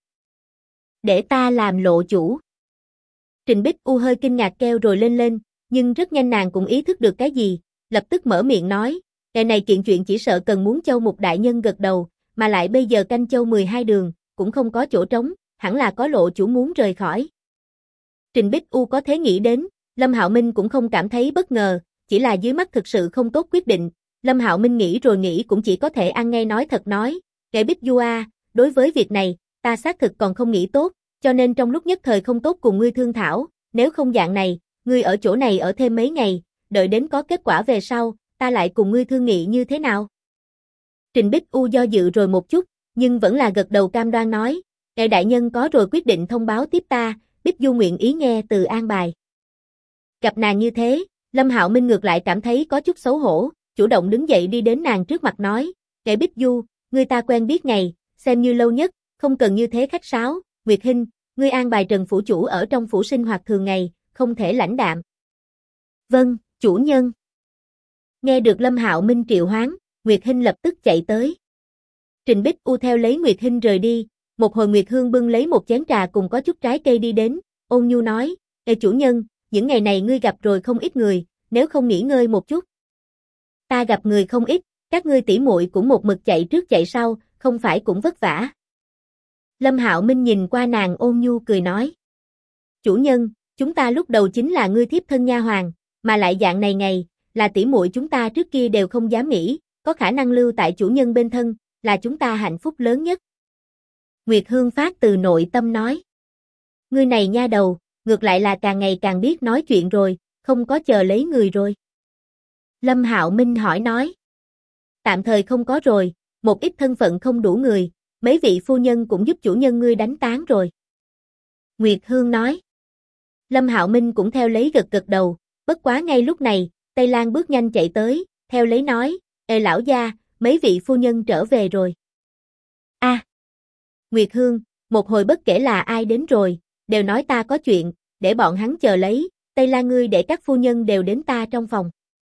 S1: Để ta làm lộ chủ. Trình Bích U hơi kinh ngạc kêu rồi lên, nhưng rất nhanh nàng cũng ý thức được cái gì, lập tức mở miệng nói, cái này kiện chuyện chỉ sợ cần muốn Châu Mục đại nhân gật đầu, mà lại bây giờ Canh Châu 12 đường, cũng không có chỗ trống, hẳn là có lộ chủ muốn rời khỏi. Trình Bích U có thế nghĩ đến, Lâm Hạo Minh cũng không cảm thấy bất ngờ, chỉ là dưới mắt thực sự không tốt quyết định, Lâm Hạo Minh nghĩ rồi nghĩ cũng chỉ có thể ăn ngay nói thật nói, kẻ Bích Du a, đối với việc này, ta xác thực còn không nghĩ tốt, cho nên trong lúc nhất thời không tốt cùng ngươi thương thảo, nếu không dạng này, ngươi ở chỗ này ở thêm mấy ngày, đợi đến có kết quả về sau, ta lại cùng ngươi thương nghị như thế nào? Trình Bích U do dự rồi một chút, nhưng vẫn là gật đầu cam đoan nói, kẻ đại nhân có rồi quyết định thông báo tiếp ta, Bích Du nguyện ý nghe từ an bài. Gặp nàng như thế, Lâm Hạo Minh ngược lại cảm thấy có chút xấu hổ, chủ động đứng dậy đi đến nàng trước mặt nói, kẻ Bích Du, ngươi ta quen biết ngày, xem như lâu nhất, không cần như thế khách sáo, Nguyệt Hinh, ngươi an bài Trần phủ chủ ở trong phủ sinh hoạt thường ngày, không thể lãnh đạm. Vâng, chủ nhân. Nghe được Lâm Hạo Minh triệu hoán, Nguyệt Hinh lập tức chạy tới. Trình Bích U theo lấy Nguyệt Hinh rời đi, một hồi Nguyệt Hương bưng lấy một chén trà cùng có chút trái cây đi đến, ôn nhu nói, ê chủ nhân, những ngày này ngươi gặp rồi không ít người, nếu không nghỉ ngơi một chút. Ta gặp người không ít, các ngươi tỉ muội cũng một mực chạy trước chạy sau, không phải cũng vất vả. Lâm Hạo Minh nhìn qua nàng ôn nhu cười nói. Chủ nhân, chúng ta lúc đầu chính là ngươi thiếp thân nha hoàn, mà lại dạng này ngày, là tỉ muội chúng ta trước kia đều không dám nghĩ, có khả năng lưu tại chủ nhân bên thân, là chúng ta hạnh phúc lớn nhất. Nguyệt Hương phát từ nội tâm nói. Ngươi này nha đầu, ngược lại là càng ngày càng biết nói chuyện rồi, không có chờ lấy người rồi. Lâm Hạo Minh hỏi nói. Tạm thời không có rồi, một ít thân phận không đủ người, mấy vị phu nhân cũng giúp chủ nhân ngươi đánh tán rồi. Nguyệt Hương nói. Lâm Hạo Minh cũng theo lấy gật gật đầu, bất quá ngay lúc này, Tây Lan bước nhanh chạy tới, theo lấy nói, ê lão gia, mấy vị phu nhân trở về rồi. A. Nguyệt Hương, một hồi bất kể là ai đến rồi, đều nói ta có chuyện, để bọn hắn chờ lấy, Tây Lan ngươi để các phu nhân đều đến ta trong phòng.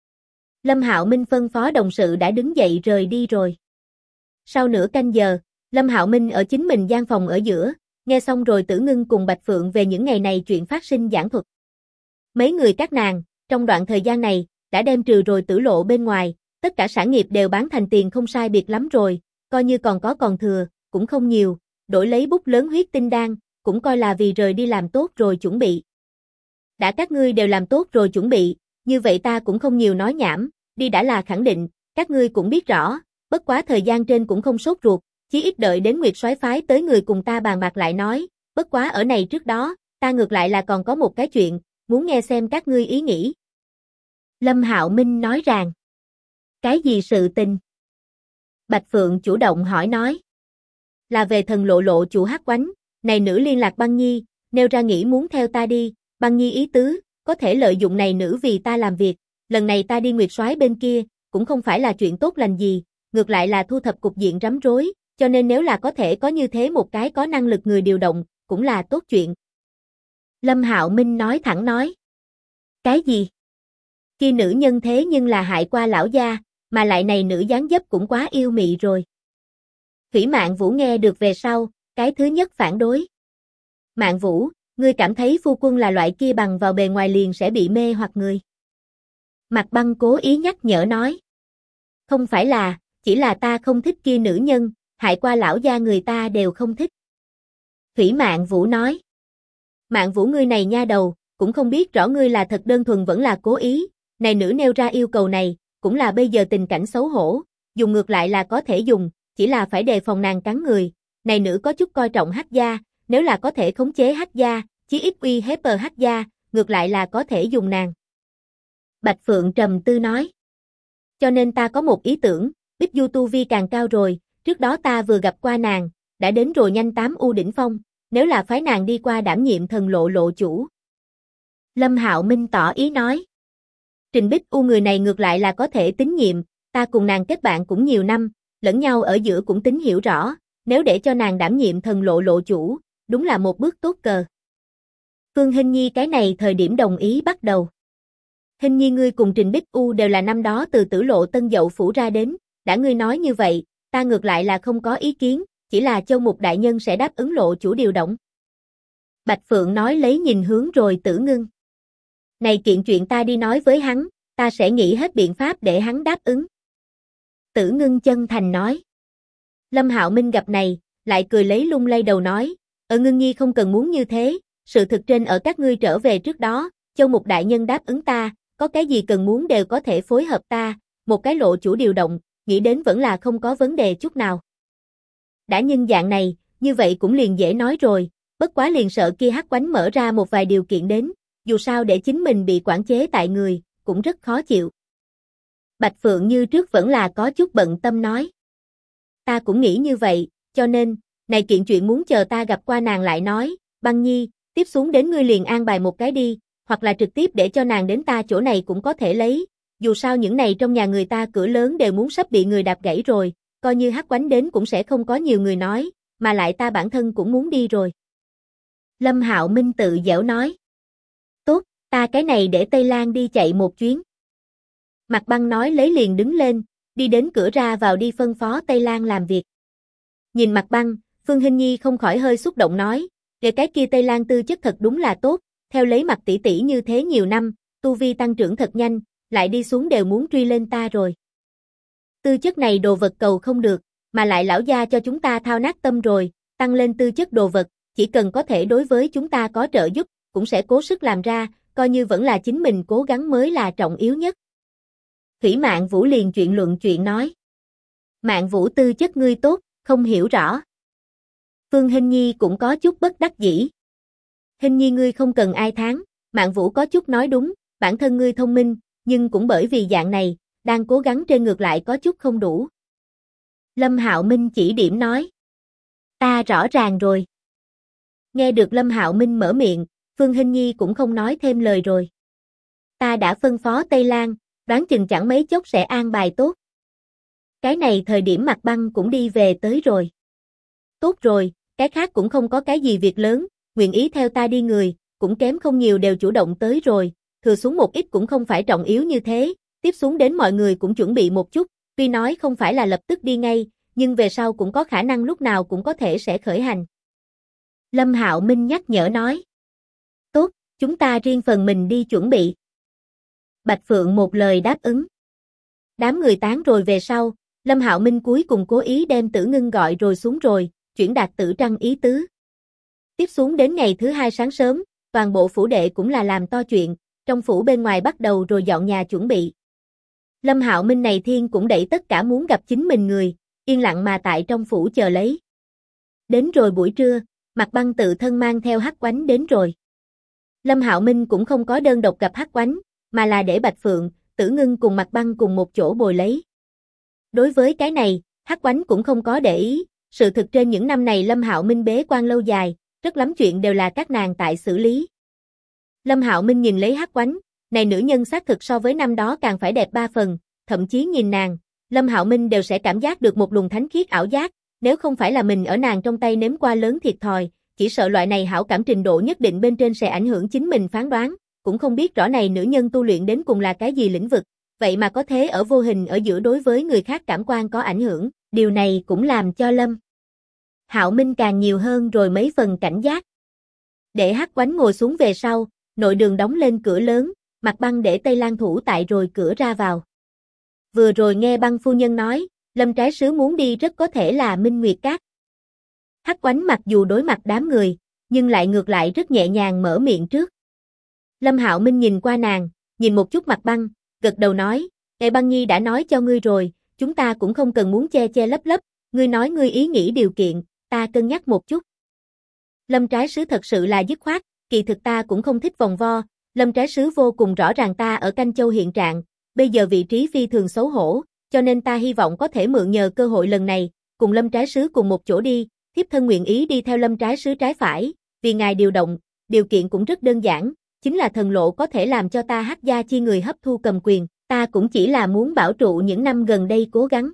S1: Lâm Hạo Minh phân phó đồng sự đã đứng dậy rời đi rồi. Sau nửa canh giờ, Lâm Hạo Minh ở chính mình gian phòng ở giữa, nghe xong rồi Tử Ngưng cùng Bạch Phượng về những ngày này chuyện phát sinh giảng thuật. Mấy người các nàng, trong đoạn thời gian này, đã đem trừ rồi Tử Lộ bên ngoài, tất cả sản nghiệp đều bán thành tiền không sai biệt lắm rồi, coi như còn thừa, cũng không nhiều, đổi lấy bút lớn huyết tinh đan, cũng coi là vì rời đi làm tốt rồi chuẩn bị. Đã các ngươi đều làm tốt rồi chuẩn bị, như vậy ta cũng không nhiều nói nhảm, đi đã là khẳng định, các ngươi cũng biết rõ, bất quá thời gian trên cũng không sốt ruột, chí ít đợi đến Nguyệt soái phái tới người cùng ta bàn bạc lại nói, bất quá ở này trước đó, ta ngược lại là còn có một cái chuyện, muốn nghe xem các ngươi ý nghĩ. Lâm Hạo Minh nói rằng, cái gì sự tình? Bạch Phượng chủ động hỏi nói, là về thần lộ chủ Hắc Oánh, này nữ liên lạc Băng Nhi, nêu ra nghĩ muốn theo ta đi, Băng Nhi ý tứ, có thể lợi dụng này nữ vì ta làm việc, lần này ta đi Nguyệt soái bên kia, cũng không phải là chuyện tốt lành gì, ngược lại là thu thập cục diện rắm rối, cho nên nếu là có thể có như thế một cái có năng lực người điều động, cũng là tốt chuyện. Lâm Hạo Minh nói thẳng nói. Cái gì? Kia nữ nhân thế nhưng là hại qua lão gia, mà lại này nữ dáng dấp cũng quá yêu mị rồi. Thủy Mạn Vũ nghe được về sau, cái thứ nhất phản đối. Mạn Vũ, ngươi cảm thấy phu quân là loại kia bằng vào bề ngoài liền sẽ bị mê hoặc người. Mạc Băng cố ý nhắc nhở nói. Không phải là, chỉ là ta không thích kia nữ nhân, hại qua lão gia người ta đều không thích. Thủy Mạn Vũ nói. Mạn Vũ ngươi này nha đầu, cũng không biết rõ ngươi là thật đơn thuần vẫn là cố ý, này nữ nêu ra yêu cầu này, cũng là bây giờ tình cảnh xấu hổ, dùng ngược lại là có thể dùng, chỉ là phải đề phòng nàng cắn người, này nữ có chút coi trọng Hắc gia, nếu là có thể khống chế Hắc gia, chí ít uy hiếp Hắc gia, ngược lại là có thể dùng nàng. Bạch Phượng trầm tư nói. Cho nên ta có một ý tưởng, Bích Du tu vi càng cao rồi, trước đó ta vừa gặp qua nàng, đã đến rồi nhanh 8 U đỉnh phong, nếu là phái nàng đi qua đảm nhiệm thần lộ chủ. Lâm Hạo Minh tỏ ý nói. Trình Bích U người này ngược lại là có thể tín nhiệm, ta cùng nàng kết bạn cũng nhiều năm, lẫn nhau ở giữa cũng tính hiểu rõ, nếu để cho nàng đảm nhiệm thần lộ chủ, đúng là một bước tốt cờ. Phương Hinh Nhi cái này thời điểm đồng ý bắt đầu. Hinh Nhi ngươi cùng Trình Bích U đều là năm đó từ Tử Lộ Tân Dậu phủ ra đến, đã ngươi nói như vậy, ta ngược lại là không có ý kiến, chỉ là Châu Mục đại nhân sẽ đáp ứng lộ chủ điều động. Bạch Phượng nói lấy nhìn hướng rồi Tử Ngưng. Này kiện chuyện ta đi nói với hắn, ta sẽ nghĩ hết biện pháp để hắn đáp ứng. Tử Ngưng chân thành nói. Lâm Hạo Minh gặp này, lại cười lấy lung lay đầu nói, Ngưng Nhi không cần muốn như thế, sự thực trên ở các ngươi trở về trước đó, Châu Mục đại nhân đáp ứng ta, có cái gì cần muốn đều có thể phối hợp ta, một cái lộ chủ điều động, nghĩ đến vẫn là không có vấn đề chút nào. Đã nhân dạng này, như vậy cũng liền dễ nói rồi, bất quá liền sợ kia Hắc Oánh mở ra một vài điều kiện đến, dù sao để chính mình bị quản chế tại người, cũng rất khó chịu. Bạch Phượng như trước vẫn là có chút bận tâm nói. Ta cũng nghĩ như vậy, cho nên, này kiện chuyện muốn chờ ta gặp qua nàng lại nói, Băng Nhi, tiếp xuống đến ngươi liền an bài một cái đi, hoặc là trực tiếp để cho nàng đến ta chỗ này cũng có thể lấy, dù sao những này trong nhà người ta cửa lớn đều muốn sắp bị người đạp gãy rồi, coi như Hắc Oánh đến cũng sẽ không có nhiều người nói, mà lại ta bản thân cũng muốn đi rồi. Lâm Hạo Minh tự giễu nói. Tốt, ta cái này để Tây Lan đi chạy một chuyến. Mạc Băng nói lấy liền đứng lên, đi đến cửa ra vào đi phân phó Tây Lan làm việc. Nhìn Mạc Băng, Phương Hinh Nhi không khỏi hơi xúc động nói, về cái kia Tây Lan tư chất thật đúng là tốt, theo lấy Mạc tỷ tỷ như thế nhiều năm, tu vi tăng trưởng thật nhanh, lại đi xuống đều muốn truy lên ta rồi. Tư chất này đồ vật cầu không được, mà lại lão gia cho chúng ta thao nát tâm rồi, tăng lên tư chất đồ vật, chỉ cần có thể đối với chúng ta có trợ giúp, cũng sẽ cố sức làm ra, coi như vẫn là chính mình cố gắng mới là trọng yếu nhất. Thủy Mạn Vũ liền chuyện luận chuyện nói. Mạn Vũ tư chất ngươi tốt, không hiểu rõ. Phương Hinh Nhi cũng có chút bất đắc dĩ. Hinh Nhi ngươi không cần ai thán, Mạn Vũ có chút nói đúng, bản thân ngươi thông minh, nhưng cũng bởi vì dạng này, đang cố gắng trên ngược lại có chút không đủ. Lâm Hạo Minh chỉ điểm nói. Ta rõ ràng rồi. Nghe được Lâm Hạo Minh mở miệng, Phương Hinh Nhi cũng không nói thêm lời rồi. Ta đã phân phó Tây Lan, đoán chừng chẳng mấy chốc sẽ an bài tốt. Cái này thời điểm Mạc Băng cũng đi về tới rồi. Tốt rồi, cái khác cũng không có cái gì việc lớn, nguyện ý theo ta đi người, cũng kém không nhiều đều chủ động tới rồi, thừa xuống một ít cũng không phải trọng yếu như thế, tiếp xuống đến mọi người cũng chuẩn bị một chút, tuy nói không phải là lập tức đi ngay, nhưng về sau cũng có khả năng lúc nào cũng có thể sẽ khởi hành. Lâm Hạo Minh nhắc nhở nói. Tốt, chúng ta riêng phần mình đi chuẩn bị. Bạch Phượng một lời đáp ứng. Đám người tán rồi về sau, Lâm Hạo Minh cuối cùng cố ý đem Tử Ngưng gọi rồi xuống rồi, chuyển đạt Tử Trăng ý tứ. Tiếp xuống đến ngày thứ hai sáng sớm, toàn bộ phủ đệ cũng là làm to chuyện, trong phủ bên ngoài bắt đầu rồi dọn nhà chuẩn bị. Lâm Hạo Minh này thiên cũng đẩy tất cả muốn gặp chính mình người, yên lặng mà tại trong phủ chờ lấy. Đến rồi buổi trưa, Mạc Băng tự thân mang theo Hắc Oánh đến rồi. Lâm Hạo Minh cũng không có đơn độc gặp Hắc Oánh, mà là để Bạch Phượng, Tử Ngưng cùng Mạc Băng cùng một chỗ bồi lấy. Đối với cái này, Hắc Oánh cũng không có để ý, sự thực trên những năm này Lâm Hạo Minh bế quan lâu dài, rất lắm chuyện đều là các nàng tại xử lý. Lâm Hạo Minh nhìn lấy Hắc Oánh, này nữ nhân xác thực so với năm đó càng phải đẹp 3 phần, thậm chí nhìn nàng, Lâm Hạo Minh đều sẽ cảm giác được một luồng thánh khiết ảo giác, nếu không phải là mình ở nàng trong tay nếm qua lớn thiệt thòi, chỉ sợ loại này hảo cảm trình độ nhất định bên trên sẽ ảnh hưởng chính mình phán đoán, cũng không biết rõ này nữ nhân tu luyện đến cùng là cái gì lĩnh vực, vậy mà có thế ở vô hình ở giữa đối với người khác cảm quan có ảnh hưởng, điều này cũng làm cho Lâm Hạo Minh càng nhiều hơn rồi mấy phần cảnh giác. Để Hắc Oánh ngồi xuống về sau, nội đường đóng lên cửa lớn, Mạc Băng để Tây Lan thủ tại rồi cửa ra vào. Vừa rồi nghe Băng phu nhân nói, Lâm trái sứ muốn đi rất có thể là Minh Nguyệt Các. Hắc Oánh mặc dù đối mặt đám người, nhưng lại ngược lại rất nhẹ nhàng mở miệng trước. Lâm Hạo Minh nhìn qua nàng, nhìn một chút Mạc Băng, gật đầu nói, Băng Nhi đã nói cho ngươi rồi, chúng ta cũng không cần muốn che che lấp lấp, ngươi nói ngươi ý nghĩ điều kiện, ta cân nhắc một chút. Lâm trái sứ thật sự là dứt khoát, kỳ thực ta cũng không thích vòng vo, Lâm trái sứ vô cùng rõ ràng ta ở Canh Châu hiện trạng, bây giờ vị trí phi thường xấu hổ, cho nên ta hy vọng có thể mượn nhờ cơ hội lần này, cùng Lâm trái sứ cùng một chỗ đi, thiếp thân nguyện ý đi theo Lâm trái sứ trái phải, vì ngài điều động, điều kiện cũng rất đơn giản, chính là thần lộ có thể làm cho ta Hắc gia chi người hấp thu cầm quyền, ta cũng chỉ là muốn bảo trụ những năm gần đây cố gắng.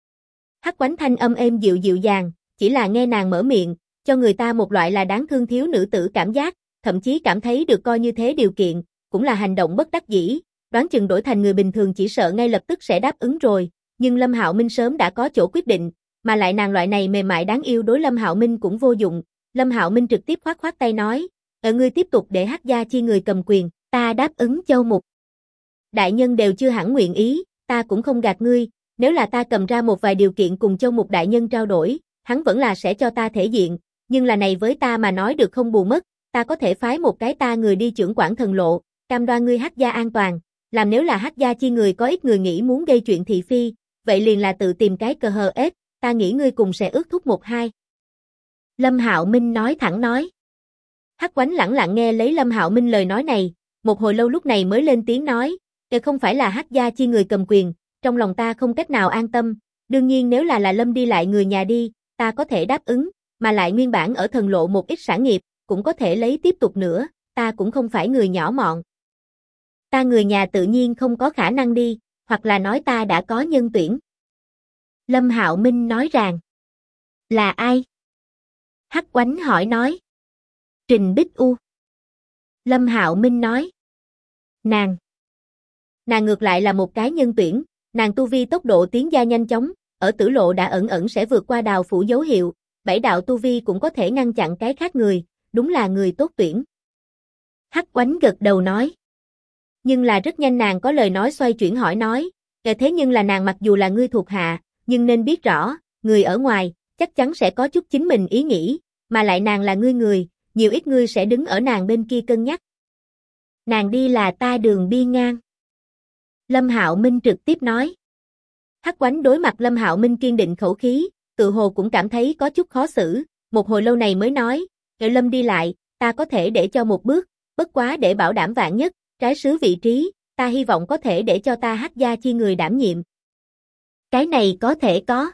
S1: Hắc Oánh thanh âm êm dịu dịu dàng, chỉ là nghe nàng mở miệng, cho người ta một loại là đáng thương thiếu nữ tử cảm giác, thậm chí cảm thấy được coi như thế điều kiện, cũng là hành động bất đắc dĩ, đoán chừng đổi thành người bình thường chỉ sợ ngay lập tức sẽ đáp ứng rồi, nhưng Lâm Hạo Minh sớm đã có chỗ quyết định, mà lại nàng loại này mềm mại đáng yêu đối Lâm Hạo Minh cũng vô dụng, Lâm Hạo Minh trực tiếp khoát khoát tay nói, ngươi tiếp tục để Hắc gia chi người cầm quyền, ta đáp ứng Châu Mục. Đại nhân đều chưa hẳn nguyện ý, ta cũng không gạt ngươi, nếu là ta cầm ra một vài điều kiện cùng Châu Mục đại nhân trao đổi, hắn vẫn là sẽ cho ta thể diện, nhưng là này với ta mà nói được không bù mất, ta có thể phái một cái ta người đi trưởng quản thần lộ, cam đoan ngươi Hắc gia an toàn, làm nếu là Hắc gia chi người có ít người nghĩ muốn gây chuyện thị phi, vậy liền là tự tìm cái cờ hờ ết, ta nghĩ ngươi cùng sẽ ước thúc một hai. Lâm Hạo Minh nói thẳng nói. Hắc Oánh lẳng lặng nghe lấy Lâm Hạo Minh lời nói này, một hồi lâu lúc này mới lên tiếng nói, không phải là Hắc gia chi người cầm quyền, trong lòng ta không cách nào an tâm, đương nhiên nếu là Lâm đi lại người nhà đi, ta có thể đáp ứng, mà lại nguyên bản ở thần lộ một ít sản nghiệp, cũng có thể lấy tiếp tục nữa, ta cũng không phải người nhỏ mọn. Ta người nhà tự nhiên không có khả năng đi, hoặc là nói ta đã có nhân tuyển. Lâm Hạo Minh nói rằng, là ai? Hắc Oánh hỏi nói. Trình Bích U. Lâm Hạo Minh nói. Nàng ngược lại là một cái nhân tuyển, nàng tu vi tốc độ tiến gia nhanh chóng, ở tử lộ đã ẩn sẽ vượt qua Đào phủ dấu hiệu, 7 đạo tu vi cũng có thể ngăn chặn cái khác người, đúng là người tốt tuyển. Hắc Oánh gật đầu nói. Nhưng là rất nhanh nàng có lời nói xoay chuyển hỏi nói, thế nhưng là nàng mặc dù là ngươi thuộc hạ, nhưng nên biết rõ, người ở ngoài, chắc chắn sẽ có chút chính mình ý nghĩ, mà lại nàng là ngươi người, nhiều ít ngươi sẽ đứng ở nàng bên kia cân nhắc. Nàng đi là ta đường biên ngang. Lâm Hạo Minh trực tiếp nói. Hắc Oánh đối mặt Lâm Hạo Minh kiên định khẩu khí, tự hồ cũng cảm thấy có chút khó xử, một hồi lâu này mới nói, Lâm đi lại, ta có thể để cho một bước, bất quá để bảo đảm vạn nhất, trái sứ vị trí, ta hy vọng có thể để cho ta Hắc gia chi người đảm nhiệm. Cái này có thể có.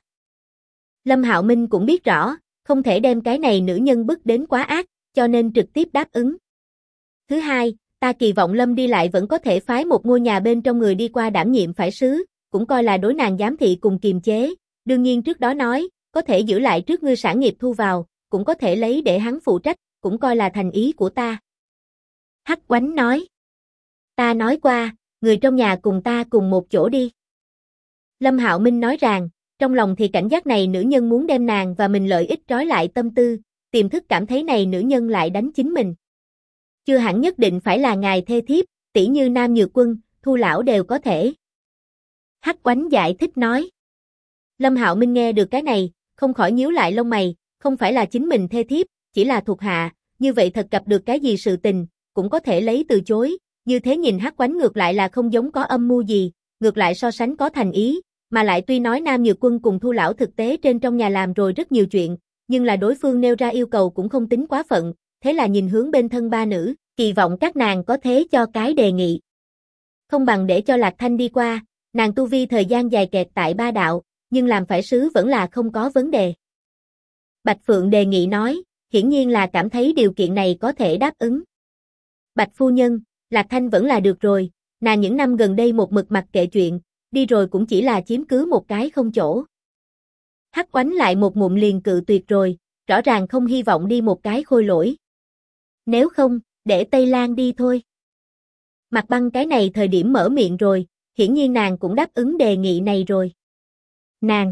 S1: Lâm Hạo Minh cũng biết rõ, không thể đem cái này nữ nhân bức đến quá ác, cho nên trực tiếp đáp ứng. Thứ hai, ta kỳ vọng Lâm đi lại vẫn có thể phái một ngôi nhà bên trong người đi qua đảm nhiệm phải sứ, cũng coi là đối nàng giám thị cùng kiềm chế, đương nhiên trước đó nói, có thể giữ lại trước ngươi sản nghiệp thu vào, cũng có thể lấy để hắn phụ trách, cũng coi là thành ý của ta. Hắc Oánh nói. Ta nói qua, người trong nhà cùng ta cùng một chỗ đi. Lâm Hạo Minh nói rằng, trong lòng thì cảnh giác này nữ nhân muốn đem nàng và mình lợi ích trói lại tâm tư, tiềm thức cảm thấy này nữ nhân lại đánh chính mình. Chưa hẳn nhất định phải là ngài thê thiếp, tỉ như Nam Nhược Quân, Thu lão đều có thể. Hắc Oánh giải thích nói. Lâm Hạo Minh nghe được cái này, không khỏi nhíu lại lông mày, không phải là chính mình thê thiếp, chỉ là thuộc hạ, như vậy thật gặp được cái gì sự tình, cũng có thể lấy từ chối, như thế nhìn Hắc Oánh ngược lại là không giống có âm mưu gì, ngược lại so sánh có thành ý, mà lại tuy nói Nam Nhược Quân cùng Thu lão thực tế trên trong nhà làm rồi rất nhiều chuyện, nhưng là đối phương nêu ra yêu cầu cũng không tính quá phận, thế là nhìn hướng bên thân ba nữ, kỳ vọng các nàng có thế cho cái đề nghị. Không bằng để cho Lạc Thanh đi qua, nàng tu vi thời gian dài kẹt tại ba đạo, nhưng làm phải sứ vẫn là không có vấn đề. Bạch Phượng đề nghị nói, hiển nhiên là cảm thấy điều kiện này có thể đáp ứng. Bạch phu nhân, Lạc Thanh vẫn là được rồi, nàng những năm gần đây một mực mặc kệ chuyện, đi rồi cũng chỉ là chiếm cứ một cái không chỗ. Hắc Oánh lại một ngụm liền cự tuyệt rồi, rõ ràng không hy vọng đi một cái khôi lỗi. Nếu không, để Tây Lan đi thôi. Mặt Băng cái này thời điểm mở miệng rồi, hiển nhiên nàng cũng đáp ứng đề nghị này rồi. Nàng.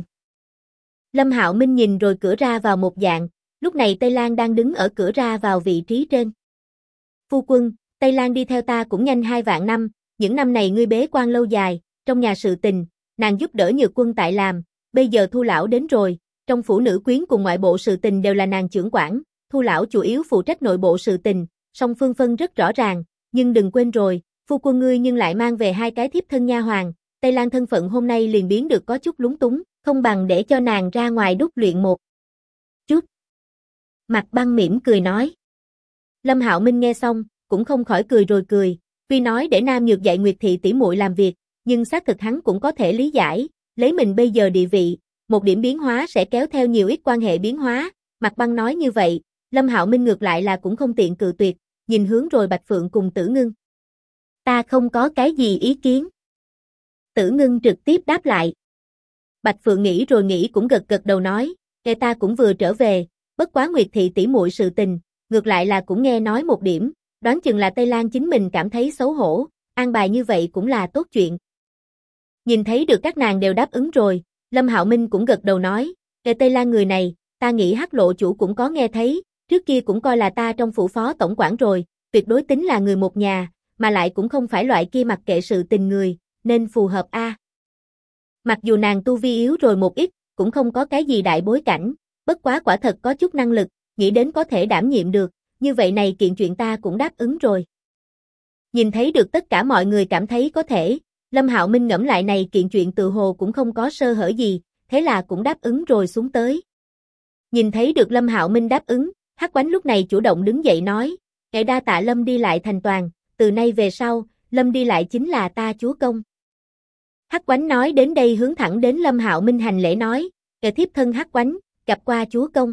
S1: Lâm Hạo Minh nhìn rồi cửa ra vào một dạng, lúc này Tây Lan đang đứng ở cửa ra vào vị trí trên. Phu quân, Tây Lan đi theo ta cũng nhanh 2 vạn năm, những năm này ngươi bế quan lâu dài, trong nhà sự tình, nàng giúp đỡ Nhược Quân tại làm, bây giờ Thu lão đến rồi, trong phủ nữ quyến cùng ngoại bộ sự tình đều là nàng trưởng quản, Thu lão chủ yếu phụ trách nội bộ sự tình, song phương phân rất rõ ràng, nhưng đừng quên rồi, phu quân ngươi nhưng lại mang về 2 cái thiếp thân nha hoàn, Tây Lan thân phận hôm nay liền biến được có chút lúng túng, không bằng để cho nàng ra ngoài đúc luyện một chút. Mặt Băng mỉm cười nói. Lâm Hạo Minh nghe xong, cũng không khỏi cười rồi cười, tuy nói để Nam Nhược dạy Nguyệt thị tỷ muội làm việc, nhưng xác thực hắn cũng có thể lý giải, lấy mình bây giờ địa vị, một điểm biến hóa sẽ kéo theo nhiều ít quan hệ biến hóa, Mặt Băng nói như vậy, Lâm Hạo Minh ngược lại là cũng không tiện cự tuyệt, nhìn hướng rồi Bạch Phượng cùng Tử Ngưng. Ta không có cái gì ý kiến. Tử Ngưng trực tiếp đáp lại. Bạch Phượng nghĩ rồi nghĩ cũng gật gật đầu nói, kể ta cũng vừa trở về, bất quá Nguyệt thị tỷ muội sự tình, ngược lại là cũng nghe nói một điểm, đoán chừng là Tây Lan chính mình cảm thấy xấu hổ, an bài như vậy cũng là tốt chuyện. Nhìn thấy được các nàng đều đáp ứng rồi, Lâm Hạo Minh cũng gật đầu nói, kể Tây Lan người này, ta nghĩ Hắc lộ chủ cũng có nghe thấy, trước kia cũng coi là ta trong phủ phó tổng quản rồi, tuyệt đối tính là người một nhà, mà lại cũng không phải loại kia mặc kệ sự tình người, nên phù hợp a. Mặc dù nàng tu vi yếu rồi một ít, cũng không có cái gì đại bối cảnh, bất quá quả thật có chút năng lực, nghĩ đến có thể đảm nhiệm được, như vậy này kiện chuyện ta cũng đáp ứng rồi. Nhìn thấy được tất cả mọi người cảm thấy có thể, Lâm Hạo Minh ngẫm lại này kiện chuyện tự hồ cũng không có sơ hở gì, thế là cũng đáp ứng rồi xuống tới. Nhìn thấy được Lâm Hạo Minh đáp ứng, Hắc Oánh lúc này chủ động đứng dậy nói, "Ngài đa tạ Lâm đi lại thành toàn, từ nay về sau, Lâm đi lại chính là ta chúa công." Hắc Oánh nói đến đây hướng thẳng đến Lâm Hạo Minh hành lễ nói, "Kẻ thiếp thân Hắc Oánh, gặp qua chúa công."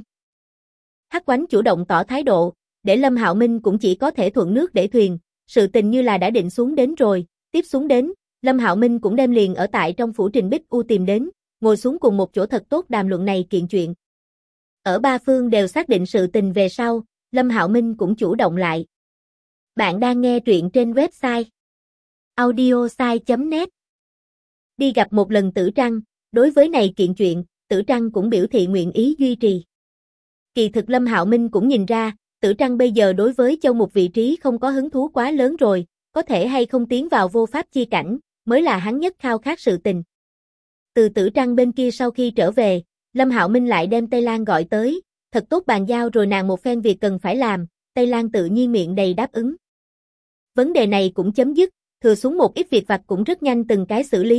S1: Hắc Oánh chủ động tỏ thái độ, để Lâm Hạo Minh cũng chỉ có thể thuận nước để thuyền, sự tình như là đã định xuống đến rồi, tiếp xuống đến, Lâm Hạo Minh cũng đem liền ở tại trong phủ Trình Bích U tìm đến, ngồi xuống cùng một chỗ thật tốt đàm luận này kiện chuyện. Ở ba phương đều xác định sự tình về sau, Lâm Hạo Minh cũng chủ động lại. Bạn đang nghe truyện trên website audiosai.net. Đi gặp một lần Tử Trăng, đối với này kiện chuyện, Tử Trăng cũng biểu thị nguyện ý duy trì. Kỳ thực Lâm Hạo Minh cũng nhìn ra, Tử Trăng bây giờ đối với châu mục vị trí không có hứng thú quá lớn rồi, có thể hay không tiến vào vô pháp chi cảnh, mới là hắn nhất khao khát sự tình. Từ Tử Trăng bên kia sau khi trở về, Lâm Hạo Minh lại đem Tây Lan gọi tới, thật tốt bàn giao rồi nàng một phen việc cần phải làm, Tây Lan tự nhiên miệng đầy đáp ứng. Vấn đề này cũng chấm dứt, thừa xuống một ít việc vặt cũng rất nhanh từng cái xử lý,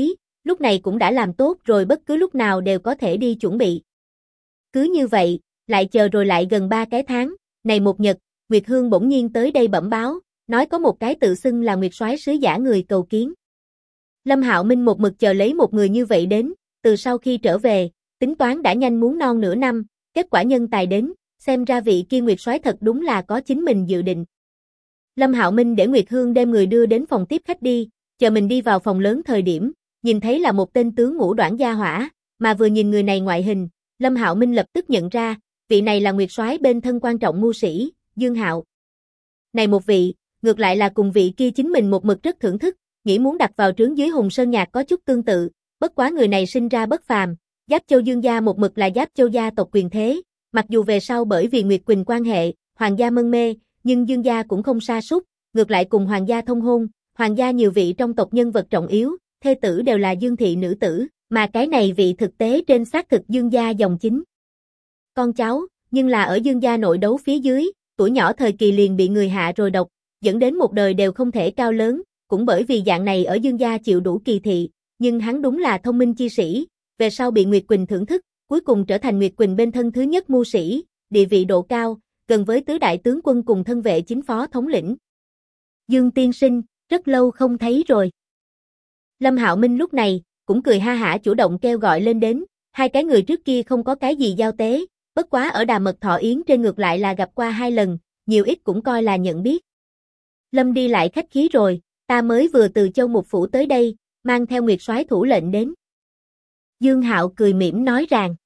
S1: lúc này cũng đã làm tốt rồi, bất cứ lúc nào đều có thể đi chuẩn bị. Cứ như vậy, lại chờ rồi lại gần 3 cái tháng, này một nhật, Nguyệt Hương bỗng nhiên tới đây bẩm báo, nói có một cái tự xưng là Nguyệt Soái sứ giả người cầu kiến. Lâm Hạo Minh một mực chờ lấy một người như vậy đến, từ sau khi trở về, tính toán đã nhanh muốn non nửa năm, kết quả nhân tài đến, xem ra vị kia Nguyệt Soái thật đúng là có chính mình dự định. Lâm Hạo Minh để Nguyệt Hương đem người đưa đến phòng tiếp khách đi, chờ mình đi vào phòng lớn thời điểm, nhìn thấy là một tên tướng ngũ đoản gia hỏa, mà vừa nhìn người này ngoại hình, Lâm Hạo Minh lập tức nhận ra, vị này là Nguyệt Soái bên thân quan trọng mưu sĩ, Dương Hạo. Này một vị, ngược lại là cùng vị kia chính mình một mực rất thưởng thức, nghĩ muốn đặt vào trướng dưới Hùng Sơn Nhạc có chút tương tự, bất quá người này sinh ra bất phàm, Giáp Châu Dương gia một mực là Giáp Châu gia tộc quyền thế, mặc dù về sau bởi vì Nguyệt Quỳnh quan hệ, hoàng gia mân mê, nhưng Dương gia cũng không sa sút, ngược lại cùng hoàng gia thông hôn, hoàng gia nhiều vị trong tộc nhân vật trọng yếu, thê tử đều là Dương thị nữ tử, mà cái này vị thực tế trên xác thực Dương gia dòng chính. Con cháu, nhưng là ở Dương gia nội đấu phía dưới, tuổi nhỏ thời kỳ liền bị người hạ rồi độc, dẫn đến một đời đều không thể cao lớn, cũng bởi vì dạng này ở Dương gia chịu đủ kỳ thị, nhưng hắn đúng là thông minh chi sĩ, về sau bị Nguyệt Quỳnh thưởng thức, cuối cùng trở thành Nguyệt Quỳnh bên thân thứ nhất mưu sĩ, địa vị độ cao, gần với tứ đại tướng quân cùng thân vệ chính phó thống lĩnh. Dương tiên sinh, rất lâu không thấy rồi. Lâm Hạo Minh lúc này, cũng cười ha hả chủ động kêu gọi lên đến, hai cái người trước kia không có cái gì giao tế, bất quá ở Đà Mật Thọ Yến trên ngược lại là gặp qua 2 lần, nhiều ít cũng coi là nhận biết. Lâm đi lại khách khí rồi, ta mới vừa từ Châu Mục Phủ tới đây, mang theo Nguyệt Soái thủ lệnh đến. Dương Hạo cười mỉm nói rằng,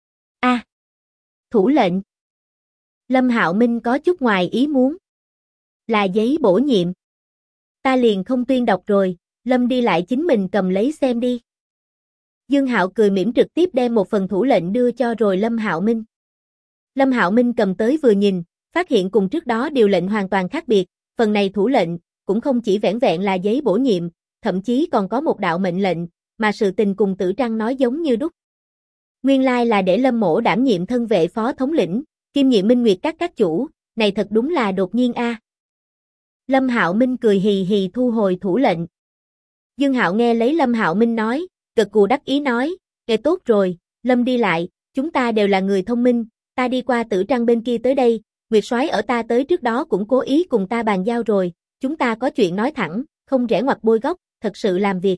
S1: thủ lệnh. Lâm Hạo Minh có chút ngoài ý muốn. Là giấy bổ nhiệm. Ta liền không tuyên đọc rồi, Lâm đi lại chính mình cầm lấy xem đi. Dương Hạo cười mỉm trực tiếp đem một phần thủ lệnh đưa cho rồi Lâm Hạo Minh. Lâm Hạo Minh cầm tới vừa nhìn, phát hiện cùng trước đó điều lệnh hoàn toàn khác biệt, phần này thủ lệnh cũng không chỉ vẻn vẹn là giấy bổ nhiệm, thậm chí còn có một đạo mệnh lệnh, mà sự tình cùng Tử Trăng nói giống như đúc. Nguyên lai là để Lâm Mỗ đảm nhiệm thân vệ phó thống lĩnh, kiêm nhiệm Minh Nguyệt các chủ, này thật đúng là đột nhiên a. Lâm Hạo Minh cười hì hì thu hồi thủ lệnh. Dương Hạo nghe lấy Lâm Hạo Minh nói, gật gù đắc ý nói, nghe tốt rồi, Lâm đi lại, chúng ta đều là người thông minh, ta đi qua Tử Trăng bên kia tới đây, Nguyệt Soái ở ta tới trước đó cũng cố ý cùng ta bàn giao rồi, chúng ta có chuyện nói thẳng, không rẽ ngoặt bôi góc, thật sự làm việc.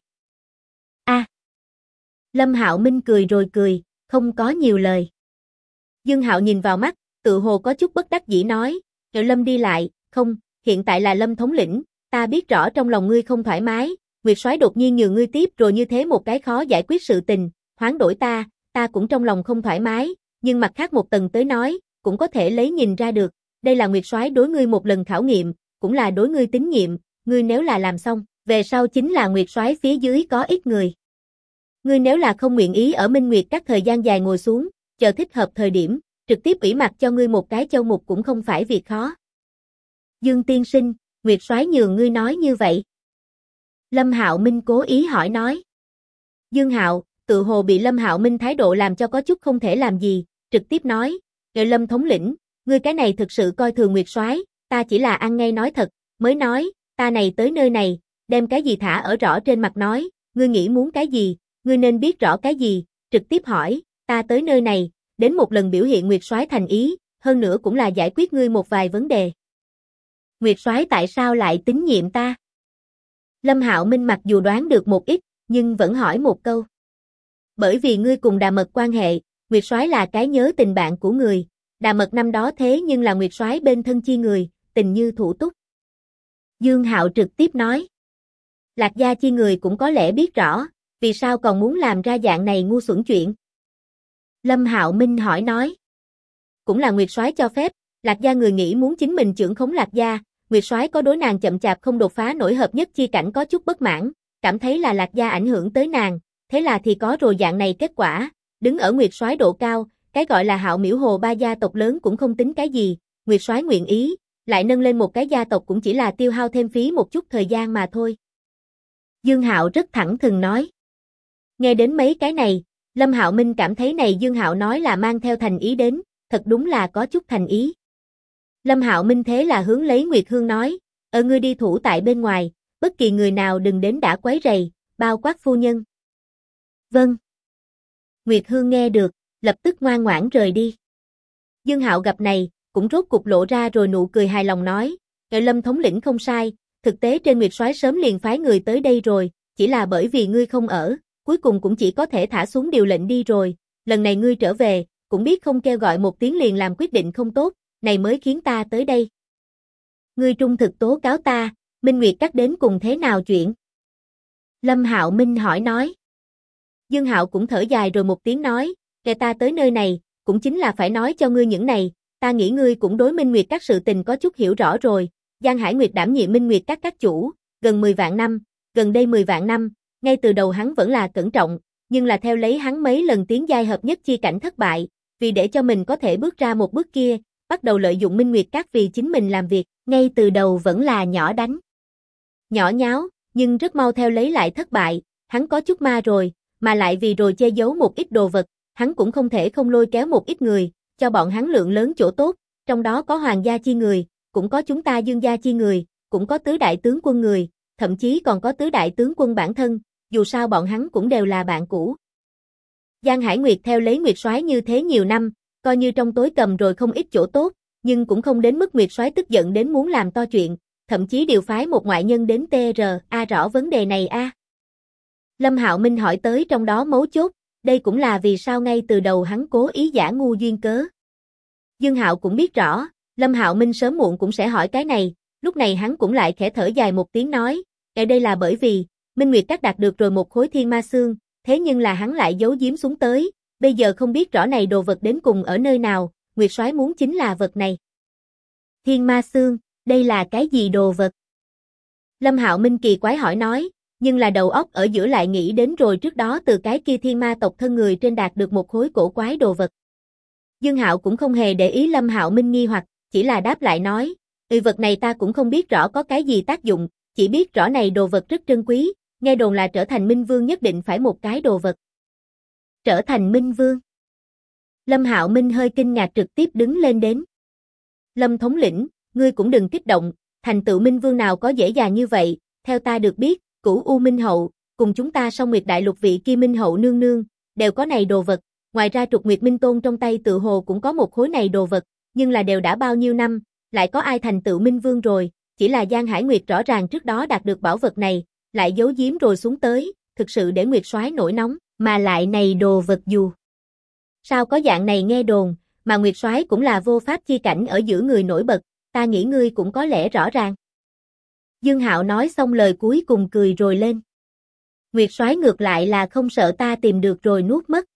S1: Lâm Hạo Minh cười rồi cười, không có nhiều lời. Dương Hạo nhìn vào mắt, tự hồ có chút bất đắc dĩ nói, Lâm đi lại, không, hiện tại là Lâm thống lĩnh, ta biết rõ trong lòng ngươi không thoải mái, Nguyệt Soái đột nhiên nhường ngươi tiếp rồi như thế một cái khó giải quyết sự tình, hoán đổi ta cũng trong lòng không thoải mái, nhưng mặt khác một tầng tới nói, cũng có thể lấy nhìn ra được, đây là Nguyệt Soái đối ngươi một lần khảo nghiệm, cũng là đối ngươi tín nhiệm, ngươi nếu là làm xong, về sau chính là Nguyệt Soái phía dưới có ít người. Ngươi nếu là không nguyện ý ở Minh Nguyệt các thời gian dài ngồi xuống, chờ thích hợp thời điểm, trực tiếp ủy mặt cho ngươi một cái châu mục cũng không phải việc khó. Dương tiên sinh, Nguyệt Soái nhường ngươi nói như vậy. Lâm Hạo Minh cố ý hỏi nói. Dương Hạo, tự hồ bị Lâm Hạo Minh thái độ làm cho có chút không thể làm gì, trực tiếp nói, Lâm thống lĩnh, ngươi cái này thực sự coi thường Nguyệt Soái, ta chỉ là ăn ngay nói thật, mới nói, ta này tới nơi này, đem cái gì thả ở rõ trên mặt nói, ngươi nghĩ muốn cái gì, ngươi nên biết rõ cái gì, trực tiếp hỏi, ta tới nơi này, đến một lần biểu hiện Nguyệt Soái thành ý, hơn nữa cũng là giải quyết ngươi một vài vấn đề. Nguyệt Soái tại sao lại tín nhiệm ta? Lâm Hạo Minh mặc dù đoán được một ít, nhưng vẫn hỏi một câu. Bởi vì ngươi cùng Đà Mật quan hệ, Nguyệt Soái là cái nhớ tình bạn của người, Đà Mật năm đó thế nhưng là Nguyệt Soái bên thân chi người, tình như thủ túc. Dương Hạo trực tiếp nói. Lạc gia chi người cũng có lẽ biết rõ, vì sao còn muốn làm ra dạng này ngu xuẩn chuyện? Lâm Hạo Minh hỏi nói. Cũng là Nguyệt Soái cho phép, Lạc gia người nghĩ muốn chính mình trưởng khống Lạc gia, Nguyệt Soái có đối nàng chậm chạp không đột phá nổi hợp nhất chi cảnh có chút bất mãn, cảm thấy là Lạc gia ảnh hưởng tới nàng, thế là thì có rồi dạng này kết quả, đứng ở Nguyệt Soái độ cao, cái gọi là Hạo Miễu Hồ ba gia tộc lớn cũng không tính cái gì, Nguyệt Soái nguyện ý, lại nâng lên một cái gia tộc cũng chỉ là tiêu hao thêm phí một chút thời gian mà thôi. Dương Hạo rất thẳng thừng nói. Nghe đến mấy cái này, Lâm Hạo Minh cảm thấy này Dương Hạo nói là mang theo thành ý đến, thật đúng là có chút thành ý. Lâm Hạo Minh thế là hướng lấy Nguyệt Hương nói, ngươi đi thủ tại bên ngoài, bất kỳ người nào đừng đến đã quấy rầy, bao quát phu nhân. Vâng. Nguyệt Hương nghe được, lập tức ngoan ngoãn rời đi. Dương Hạo gặp này, cũng rốt cục lộ ra rồi nụ cười hài lòng nói, Lâm thống lĩnh không sai, thực tế trên Nguyệt soái sớm liền phái người tới đây rồi, chỉ là bởi vì ngươi không ở, cuối cùng cũng chỉ có thể thả xuống điều lệnh đi rồi, lần này ngươi trở về, cũng biết không kêu gọi một tiếng liền làm quyết định không tốt, này mới khiến ta tới đây. Ngươi trung thực tố cáo ta, Minh Nguyệt Các đến cùng thế nào chuyện? Lâm Hạo Minh hỏi nói. Dương Hạo cũng thở dài rồi một tiếng nói, kể ta tới nơi này, cũng chính là phải nói cho ngươi những này, ta nghĩ ngươi cũng đối Minh Nguyệt Các sự tình có chút hiểu rõ rồi, Giang Hải Nguyệt đảm nhiệm Minh Nguyệt Các chủ, gần 10 vạn năm, gần đây 10 vạn năm, ngay từ đầu hắn vẫn là cẩn trọng, nhưng là theo lấy hắn mấy lần tiến giai hợp nhất chi cảnh thất bại, vì để cho mình có thể bước ra một bước kia, bắt đầu lợi dụng Minh Nguyệt Các vì chính mình làm việc, ngay từ đầu vẫn là nhỏ đánh, nhỏ nháo, nhưng rất mau theo lấy lại thất bại, hắn có chút ma rồi, mà lại vì rồi che giấu một ít đồ vật, hắn cũng không thể không lôi kéo một ít người, cho bọn hắn lượng lớn chỗ tốt, trong đó có hoàng gia chi người, cũng có chúng ta Dương gia chi người, cũng có tứ đại tướng quân người, thậm chí còn có tứ đại tướng quân bản thân, dù sao bọn hắn cũng đều là bạn cũ. Giang Hải Nguyệt theo lấy Nguyệt soái như thế nhiều năm, coi như trong tối cầm rồi không ít chỗ tốt, nhưng cũng không đến mức Nguyệt soái tức giận đến muốn làm to chuyện, thậm chí điều phái một ngoại nhân đến TRA rõ vấn đề này a. Lâm Hạo Minh hỏi tới trong đó mấu chốt, đây cũng là vì sao ngay từ đầu hắn cố ý giả ngu duyên cớ. Dương Hạo cũng biết rõ, Lâm Hạo Minh sớm muộn cũng sẽ hỏi cái này, lúc này hắn cũng lại khẽ thở dài một tiếng nói, đây là bởi vì, Minh Nguyệt Các đạt được rồi một khối thiên ma xương, thế nhưng là hắn lại giấu giếm xuống tới, bây giờ không biết rõ này đồ vật đến cùng ở nơi nào, Nguyệt soái muốn chính là vật này. Thiên ma xương, đây là cái gì đồ vật? Lâm Hạo Minh kỳ quái hỏi nói, nhưng là đầu óc ở giữa lại nghĩ đến rồi trước đó từ cái kia thiên ma tộc thân người trên đạt được một khối cổ quái đồ vật. Dương Hạo cũng không hề để ý Lâm Hạo Minh nghi hoặc, chỉ là đáp lại nói, vật này ta cũng không biết rõ có cái gì tác dụng, chỉ biết rõ này đồ vật rất trân quý, nghe đồn là trở thành Minh Vương nhất định phải một cái đồ vật. Trở thành Minh Vương? Lâm Hạo Minh hơi kinh ngạc trực tiếp đứng lên đến. Lâm thống lĩnh, ngươi cũng đừng kích động, thành tựu Minh Vương nào có dễ dàng như vậy, theo ta được biết, Cửu U Minh Hậu, cùng chúng ta Song Nguyệt Đại Lục vị kia Minh Hậu nương nương, đều có này đồ vật, ngoài ra Trục Nguyệt Minh Tôn trong tay tự hồ cũng có một khối này đồ vật, nhưng là đều đã bao nhiêu năm, lại có ai thành tựu Minh Vương rồi, chỉ là Giang Hải Nguyệt rõ ràng trước đó đạt được bảo vật này, lại giấu giếm rồi xuống tới, thực sự để Nguyệt soái nổi nóng, mà lại này đồ vật dù. Sao có dạng này nghe đồn, mà Nguyệt soái cũng là vô pháp chi cảnh ở giữa người nổi bật, ta nghĩ ngươi cũng có lẽ rõ ràng. Dương Hạo nói xong lời cuối cùng cười rồi lên. Nguyệt soái ngược lại là không sợ ta tìm được rồi nuốt mất.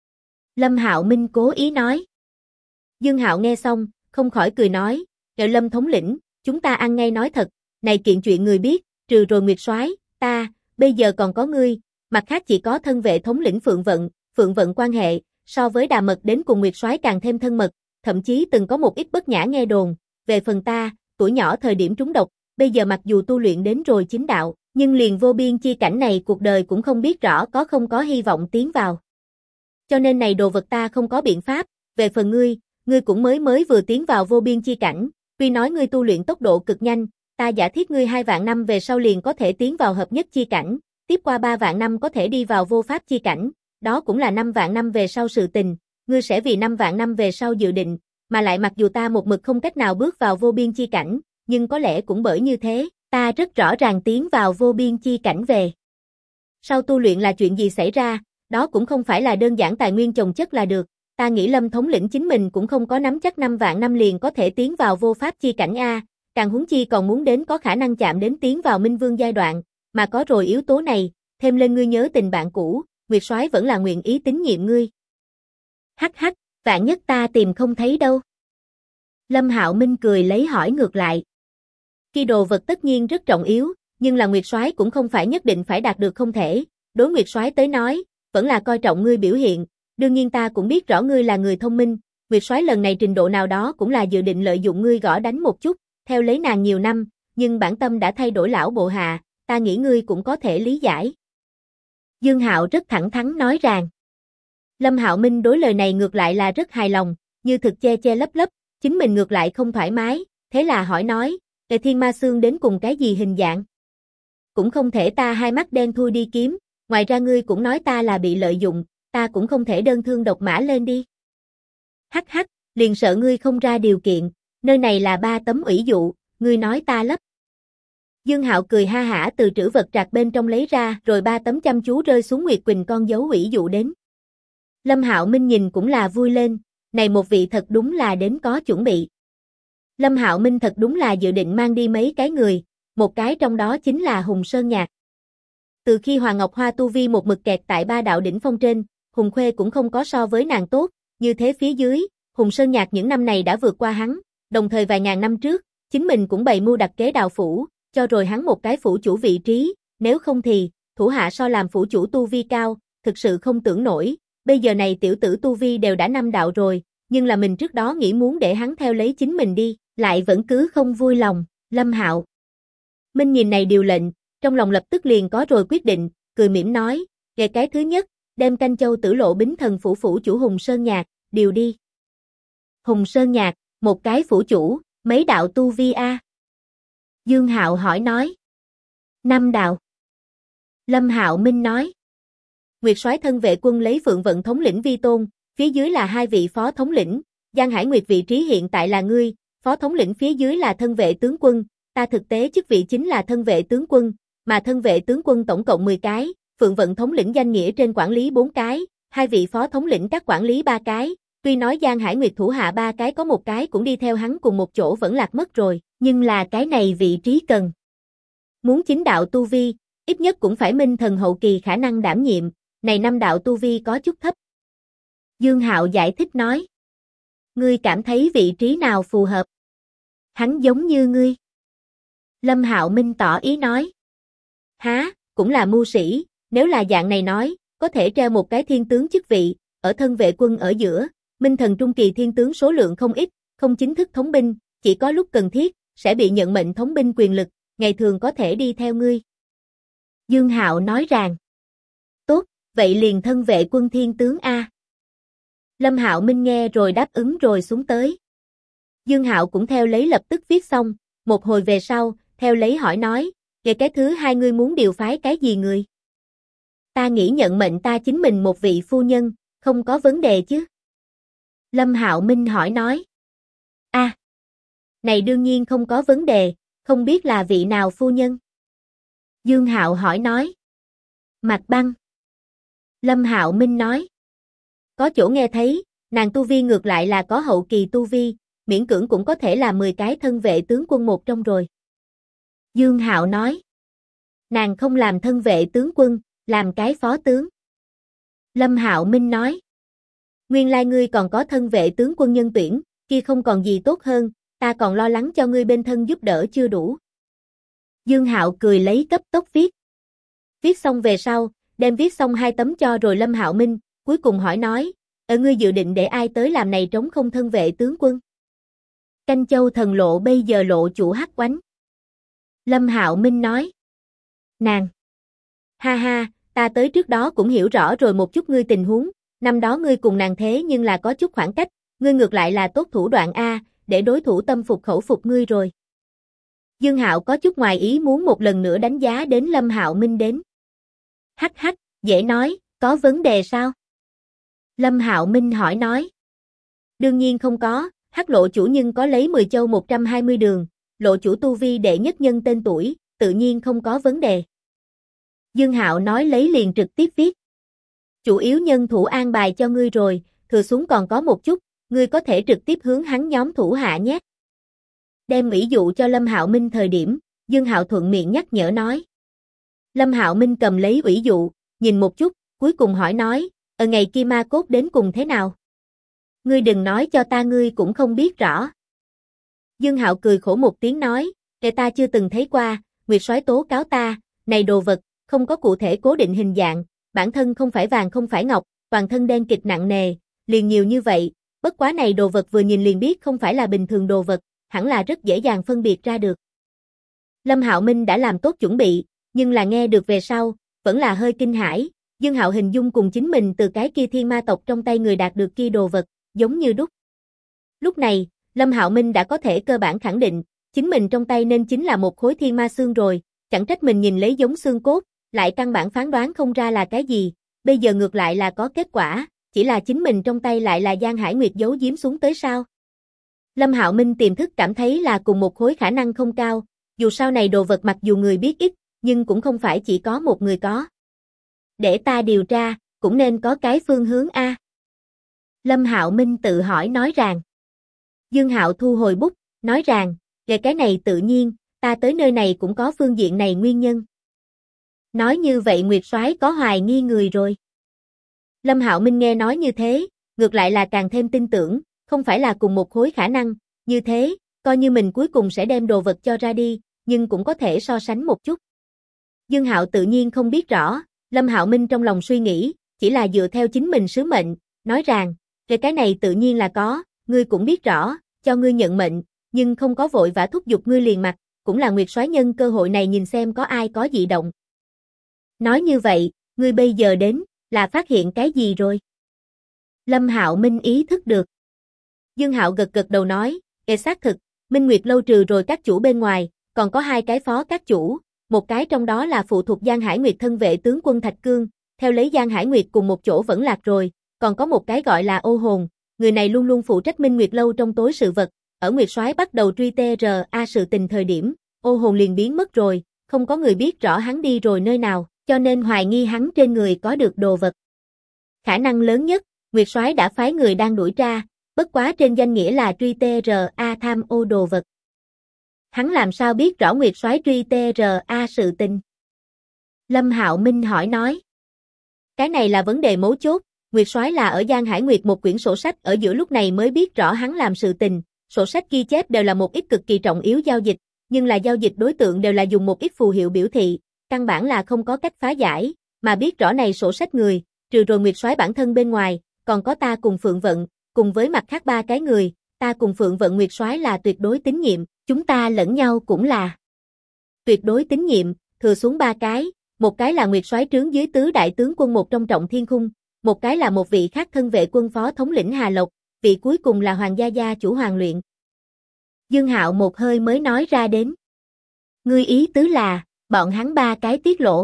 S1: Lâm Hạo Minh cố ý nói. Dương Hạo nghe xong, không khỏi cười nói, Lâm thống lĩnh, chúng ta ăn ngay nói thật, này kiện chuyện người biết, trừ rồi Nguyệt soái, ta, bây giờ còn có ngươi, mặt khác chỉ có thân vệ thống lĩnh Phượng Vận quan hệ, so với Đà Mật đến cùng Nguyệt soái càng thêm thân mật, thậm chí từng có một ít bất nhã nghe đồn, về phần ta, tuổi nhỏ thời điểm trúng độc, bây giờ mặc dù tu luyện đến rồi chính đạo, nhưng liền vô biên chi cảnh này cuộc đời cũng không biết rõ có không có hy vọng tiến vào. Cho nên này đồ vật ta không có biện pháp, về phần ngươi cũng mới vừa tiến vào vô biên chi cảnh, tuy nói ngươi tu luyện tốc độ cực nhanh, ta giả thiết ngươi 2 vạn năm về sau liền có thể tiến vào hợp nhất chi cảnh, tiếp qua 3 vạn năm có thể đi vào vô pháp chi cảnh, đó cũng là 5 vạn năm về sau sự tình, ngươi sẽ vì 5 vạn năm về sau dự định, mà lại mặc dù ta một mực không cách nào bước vào vô biên chi cảnh, nhưng có lẽ cũng bởi như thế, ta rất rõ ràng tiến vào vô biên chi cảnh về. Sau tu luyện là chuyện gì xảy ra, đó cũng không phải là đơn giản tài nguyên chồng chất là được, ta nghĩ Lâm thống lĩnh chính mình cũng không có nắm chắc 5 vạn năm liền có thể tiến vào vô pháp chi cảnh a, càng huống chi còn muốn đến có khả năng chạm đến tiến vào Minh Vương giai đoạn, mà có rồi yếu tố này, thêm lên ngươi nhớ tình bạn cũ, Nguyệt soái vẫn là nguyện ý tín nhiệm ngươi. Hắc hắc, vạn nhất ta tìm không thấy đâu. Lâm Hạo Minh cười lấy hỏi ngược lại. Khi đồ vật tất nhiên rất trọng yếu, nhưng là Nguyệt soái cũng không phải nhất định phải đạt được không thể, đối Nguyệt soái tới nói, vẫn là coi trọng ngươi biểu hiện, đương nhiên ta cũng biết rõ ngươi là người thông minh, Nguyệt soái lần này trình độ nào đó cũng là dự định lợi dụng ngươi gõ đánh một chút, theo lấy nàng nhiều năm, nhưng bản tâm đã thay đổi lão bộ hạ, ta nghĩ ngươi cũng có thể lý giải. Dương Hạo rất thẳng thắn nói rằng. Lâm Hạo Minh đối lời này ngược lại là rất hài lòng, như thực che lấp lấp, chính mình ngược lại không thoải mái, thế là hỏi nói, thiên ma xương đến cùng cái gì hình dạng? Cũng không thể ta hai mắt đen thui đi kiếm, ngoài ra ngươi cũng nói ta là bị lợi dụng, ta cũng không thể đơn thương độc mã lên đi. Hắc hắc, liền sợ ngươi không ra điều kiện, nơi này là 3 tấm ủy dụ, ngươi nói ta lấp. Dương Hạo cười ha hả từ trữ vật trạc bên trong lấy ra rồi 3 tấm chăm chú rơi xuống Nguyệt Quỳnh con dấu ủy dụ đến. Lâm Hạo Minh nhìn cũng là vui lên, này một vị thật đúng là đến có chuẩn bị. Lâm Hạo Minh thật đúng là dự định mang đi mấy cái người, một cái trong đó chính là Hùng Sơn Nhạc. Từ khi Hoàng Ngọc Hoa tu vi một mực kẹt tại 3 đạo đỉnh phong trên, Hùng Khuê cũng không có so với nàng tốt, như thế phía dưới, Hùng Sơn Nhạc những năm này đã vượt qua hắn, đồng thời vài ngàn năm trước, chính mình cũng bày mưu đặt kế đào phủ, cho rồi hắn một cái phủ chủ vị trí, nếu không thì, thủ hạ so làm phủ chủ tu vi cao, thực sự không tưởng nổi, bây giờ này tiểu tử tu vi đều đã 5 đạo rồi, nhưng là mình trước đó nghĩ muốn để hắn theo lấy chính mình đi, lại vẫn cứ không vui lòng, Lâm Hạo Minh nhìn này điều lệnh, trong lòng lập tức liền có rồi quyết định, cười mỉm nói, về cái thứ nhất, đem Canh Châu Tử Lộ Bính Thần phủ phủ chủ Hùng Sơn Nhạc, điều đi. Hùng Sơn Nhạc, một cái phủ chủ, mấy đạo tu vi a? Dương Hạo hỏi nói. 5 đạo. Lâm Hạo Minh nói. Nguyệt soái thân vệ quân lấy Phượng Vận thống lĩnh vi tôn, phía dưới là 2 vị phó thống lĩnh, Giang Hải Nguyệt vị trí hiện tại là ngươi, phó thống lĩnh phía dưới là thân vệ tướng quân, ta thực tế chức vị chính là thân vệ tướng quân, mà thân vệ tướng quân tổng cộng 10 cái, Phượng Vận thống lĩnh danh nghĩa trên quản lý 4 cái, 2 vị phó thống lĩnh các quản lý 3 cái, tuy nói Giang Hải Nguyệt thủ hạ 3 cái có một cái cũng đi theo hắn cùng một chỗ vẫn lạc mất rồi, nhưng là cái này vị trí cần. Muốn chính đạo tu vi, ít nhất cũng phải minh thần hậu kỳ khả năng đảm nhiệm, này 5 đạo tu vi có chút thấp. Dương Hạo giải thích nói. Ngươi cảm thấy vị trí nào phù hợp? Hắn giống như ngươi. Lâm Hạo Minh tỏ ý nói. Há, cũng là mưu sĩ, nếu là dạng này nói, có thể treo một cái thiên tướng chức vị, ở thân vệ quân ở giữa, minh thần trung kỳ thiên tướng số lượng không ít, không chính thức thống binh, chỉ có lúc cần thiết, sẽ bị nhận mệnh thống binh quyền lực, ngày thường có thể đi theo ngươi. Dương Hạo nói rằng. Tốt, vậy liền thân vệ quân thiên tướng A. Lâm Hạo Minh nghe rồi đáp ứng rồi xuống tới. Dương Hạo cũng theo lấy lập tức viết xong, một hồi về sau, theo lấy hỏi nói, về cái thứ 2 ngươi muốn điều phái cái gì người? Ta nghĩ nhận mệnh ta chính mình một vị phu nhân, không có vấn đề chứ? Lâm Hạo Minh hỏi nói. Này đương nhiên không có vấn đề, không biết là vị nào phu nhân? Dương Hạo hỏi nói. Mạc Băng. Lâm Hạo Minh nói. Có chỗ nghe thấy, nàng tu vi ngược lại là có hậu kỳ tu vi, miễn cưỡng cũng có thể là 10 cái thân vệ tướng quân một trong rồi. Dương Hạo nói. Nàng không làm thân vệ tướng quân, làm cái phó tướng. Lâm Hạo Minh nói. Nguyên lai ngươi còn có thân vệ tướng quân nhân tuyển, kia không còn gì tốt hơn, ta còn lo lắng cho ngươi bên thân giúp đỡ chưa đủ. Dương Hạo cười lấy cấp tốc viết. Viết xong về sau, đem viết xong 2 tấm cho rồi Lâm Hạo Minh, cuối cùng hỏi nói, ngươi dự định để ai tới làm này trống không thân vệ tướng quân? Canh Châu Thần Lộ bây giờ lộ chủ Hắc Oánh. Lâm Hạo Minh nói. Nàng. Ha ha, ta tới trước đó cũng hiểu rõ rồi một chút ngươi tình huống, năm đó ngươi cùng nàng thế nhưng là có chút khoảng cách, ngươi ngược lại là tốt thủ đoạn A, để đối thủ tâm phục khẩu phục ngươi rồi. Dương Hạo có chút ngoài ý muốn một lần nữa đánh giá đến Lâm Hạo Minh đến. Hắc hắc, dễ nói, có vấn đề sao? Lâm Hạo Minh hỏi nói. Đương nhiên không có, Hắc lộ chủ nhưng có lấy 10 châu 120 đường, lộ chủ tu vi đệ nhất nhân tên tuổi, tự nhiên không có vấn đề. Dương Hạo nói lấy liền trực tiếp viết. Chủ yếu nhân thủ an bài cho ngươi rồi, thừa xuống còn có một chút, ngươi có thể trực tiếp hướng hắn nhóm thủ hạ nhé. Đem ủy dụ cho Lâm Hạo Minh thời điểm, Dương Hạo thuận miệng nhắc nhở nói. Lâm Hạo Minh cầm lấy ủy dụ, nhìn một chút, cuối cùng hỏi nói, ở ngày kia ma cốt đến cùng thế nào? Ngươi đừng nói cho ta ngươi cũng không biết rõ. Dương Hạo cười khổ một tiếng nói, để ta chưa từng thấy qua, Nguyệt soái tố cáo ta, này đồ vật, không có cụ thể cố định hình dạng, bản thân không phải vàng không phải ngọc, toàn thân đen kịt nặng nề, liền nhiều như vậy, bất quá này đồ vật vừa nhìn liền biết không phải là bình thường đồ vật, hẳn là rất dễ dàng phân biệt ra được. Lâm Hạo Minh đã làm tốt chuẩn bị, nhưng là nghe được về sau, vẫn là hơi kinh hãi, Dương Hạo hình dung cùng chính mình từ cái kia thiên ma tộc trong tay người đạt được kia đồ vật, giống như đúc. Lúc này, Lâm Hạo Minh đã có thể cơ bản khẳng định, chính mình trong tay nên chính là một khối thiên ma xương rồi, chẳng trách mình nhìn lấy giống xương cốt, lại căn bản phán đoán không ra là cái gì, bây giờ ngược lại là có kết quả, chỉ là chính mình trong tay lại là Giang Hải Nguyệt giấu giếm xuống tới sao. Lâm Hạo Minh tiềm thức cảm thấy là cùng một khối khả năng không cao, dù sau này đồ vật mặc dù người biết ít, nhưng cũng không phải chỉ có một người có. Để ta điều tra, cũng nên có cái phương hướng a. Lâm Hạo Minh tự hỏi nói rằng. Dương Hạo thu hồi bút, nói rằng, về cái này tự nhiên, ta tới nơi này cũng có phương diện này nguyên nhân. Nói như vậy Nguyệt Soái có hoài nghi người rồi. Lâm Hạo Minh nghe nói như thế, ngược lại là càng thêm tin tưởng, không phải là cùng một khối khả năng, như thế, coi như mình cuối cùng sẽ đem đồ vật cho ra đi, nhưng cũng có thể so sánh một chút. Dương Hạo tự nhiên không biết rõ, Lâm Hạo Minh trong lòng suy nghĩ, chỉ là dựa theo chính mình sứ mệnh, nói rằng, về cái này tự nhiên là có, ngươi cũng biết rõ, cho ngươi nhận mệnh, nhưng không có vội vã thúc giục ngươi liền mặt, cũng là Nguyệt Soái nhân cơ hội này nhìn xem có ai có dị động. Nói như vậy, ngươi bây giờ đến, là phát hiện cái gì rồi? Lâm Hạo Minh ý thức được. Dương Hạo gật gật đầu nói, xác thực, Minh Nguyệt lâu trừ rồi các chủ bên ngoài, còn có 2 cái phó các chủ, một cái trong đó là phụ thuộc Giang Hải Nguyệt thân vệ tướng quân Thạch Cương, theo lấy Giang Hải Nguyệt cùng một chỗ vẫn lạc rồi, còn có một cái gọi là Ô Hồn, người này luôn luôn phụ trách Minh Nguyệt lâu trong tối sự vật, ở Nguyệt Soái bắt đầu truy TRA sự tình thời điểm, Ô Hồn liền biến mất rồi, không có người biết rõ hắn đi rồi nơi nào, cho nên hoài nghi hắn trên người có được đồ vật. Khả năng lớn nhất, Nguyệt Soái đã phái người đang đuổi tra, bất quá trên danh nghĩa là truy TRA tham ô đồ vật. Hắn làm sao biết rõ Nguyệt Soái truy TRA sự tình? Lâm Hạo Minh hỏi nói. Cái này là vấn đề mấu chốt, Nguyệt Soái là ở Giang Hải Nguyệt một quyển sổ sách ở giữa lúc này mới biết rõ hắn làm sự tình, sổ sách ghi chép đều là một ít cực kỳ trọng yếu giao dịch, nhưng là giao dịch đối tượng đều là dùng một ít phù hiệu biểu thị, căn bản là không có cách phá giải, mà biết rõ này sổ sách người, trừ rồi Nguyệt Soái bản thân bên ngoài, còn có ta cùng Phượng Vận, cùng với mặt khác 3 cái người, ta cùng Phượng Vận Nguyệt Soái là tuyệt đối tín nhiệm, chúng ta lẫn nhau cũng là tuyệt đối tín nhiệm, thừa xuống 3 cái, một cái là Nguyệt Soái trướng dưới tứ đại tướng quân một trong Trọng Thiên Khung, một cái là một vị khác thân vệ quân phó thống lĩnh Hà Lộc, vị cuối cùng là Hoàng gia chủ Hoàng Luyện. Dương Hạo một hơi mới nói ra đến. Ngươi ý tứ là, bọn hắn 3 cái tiết lộ.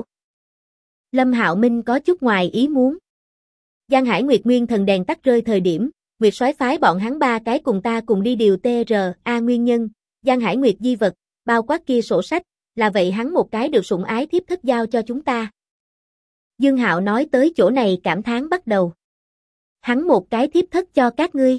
S1: Lâm Hạo Minh có chút ngoài ý muốn. Giang Hải Nguyệt nguyên thần đèn tắt rơi thời điểm, Nguyệt Soái phái bọn hắn 3 cái cùng ta cùng đi điều TRA nguyên nhân, Giang Hải Nguyệt di vật, bao quát kia sổ sách, là vậy hắn một cái được sủng ái thiếp thất giao cho chúng ta. Dương Hạo nói tới chỗ này cảm thán bắt đầu. Hắn một cái thiếp thất cho các ngươi.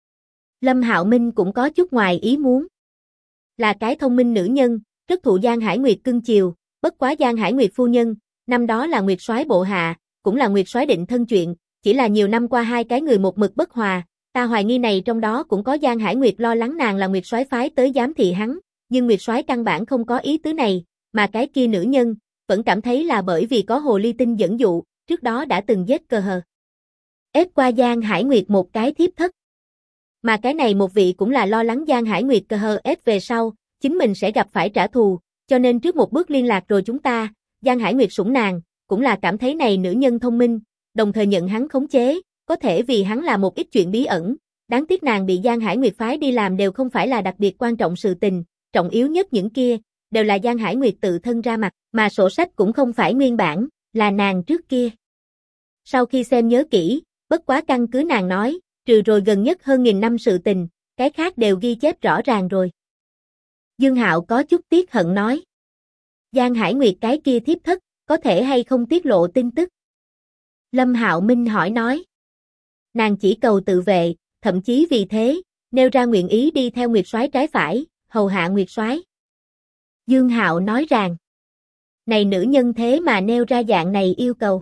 S1: Lâm Hạo Minh cũng có chút ngoài ý muốn. Là cái thông minh nữ nhân, rất thụ Giang Hải Nguyệt cưng chiều, bất quá Giang Hải Nguyệt phu nhân, năm đó là Nguyệt Soái bộ hạ, cũng là Nguyệt Soái định thân chuyện, chỉ là nhiều năm qua 2 cái người một mực bất hòa, ta hoài nghi này trong đó cũng có Giang Hải Nguyệt lo lắng nàng là Nguyệt Soái phái tới giám thị hắn, nhưng Nguyệt Soái căn bản không có ý tứ này, mà cái kia nữ nhân vẫn cảm thấy là bởi vì có hồ ly tinh dẫn dụ, trước đó đã từng giết cờ hờ. Ép qua Giang Hải Nguyệt một cái thiếp thất. Mà cái này một vị cũng là lo lắng Giang Hải Nguyệt cờ hờ ép về sau, chính mình sẽ gặp phải trả thù, cho nên trước một bước liên lạc rồi chúng ta, Giang Hải Nguyệt sủng nàng, cũng là cảm thấy này nữ nhân thông minh, đồng thời nhận hắn khống chế, có thể vì hắn làm một ít chuyện bí ẩn, đáng tiếc nàng bị Giang Hải Nguyệt phái đi làm đều không phải là đặc biệt quan trọng sự tình, trọng yếu nhất những kia, đều là Giang Hải Nguyệt tự thân ra mặt, mà sổ sách cũng không phải nguyên bản, là nàng trước kia. Sau khi xem nhớ kỹ, bất quá căn cứ nàng nói, trừ rồi gần nhất hơn 1000 năm sự tình, cái khác đều ghi chép rõ ràng rồi. Dương Hạo có chút tiếc hận nói. Giang Hải Nguyệt cái kia thiếp thất, có thể hay không tiết lộ tin tức? Lâm Hạo Minh hỏi nói. Nàng chỉ cầu tự vệ, thậm chí vì thế, nêu ra nguyện ý đi theo Nguyệt Soái trái phải, hầu hạ Nguyệt Soái. Dương Hạo nói rằng, này nữ nhân thế mà nêu ra dạng này yêu cầu.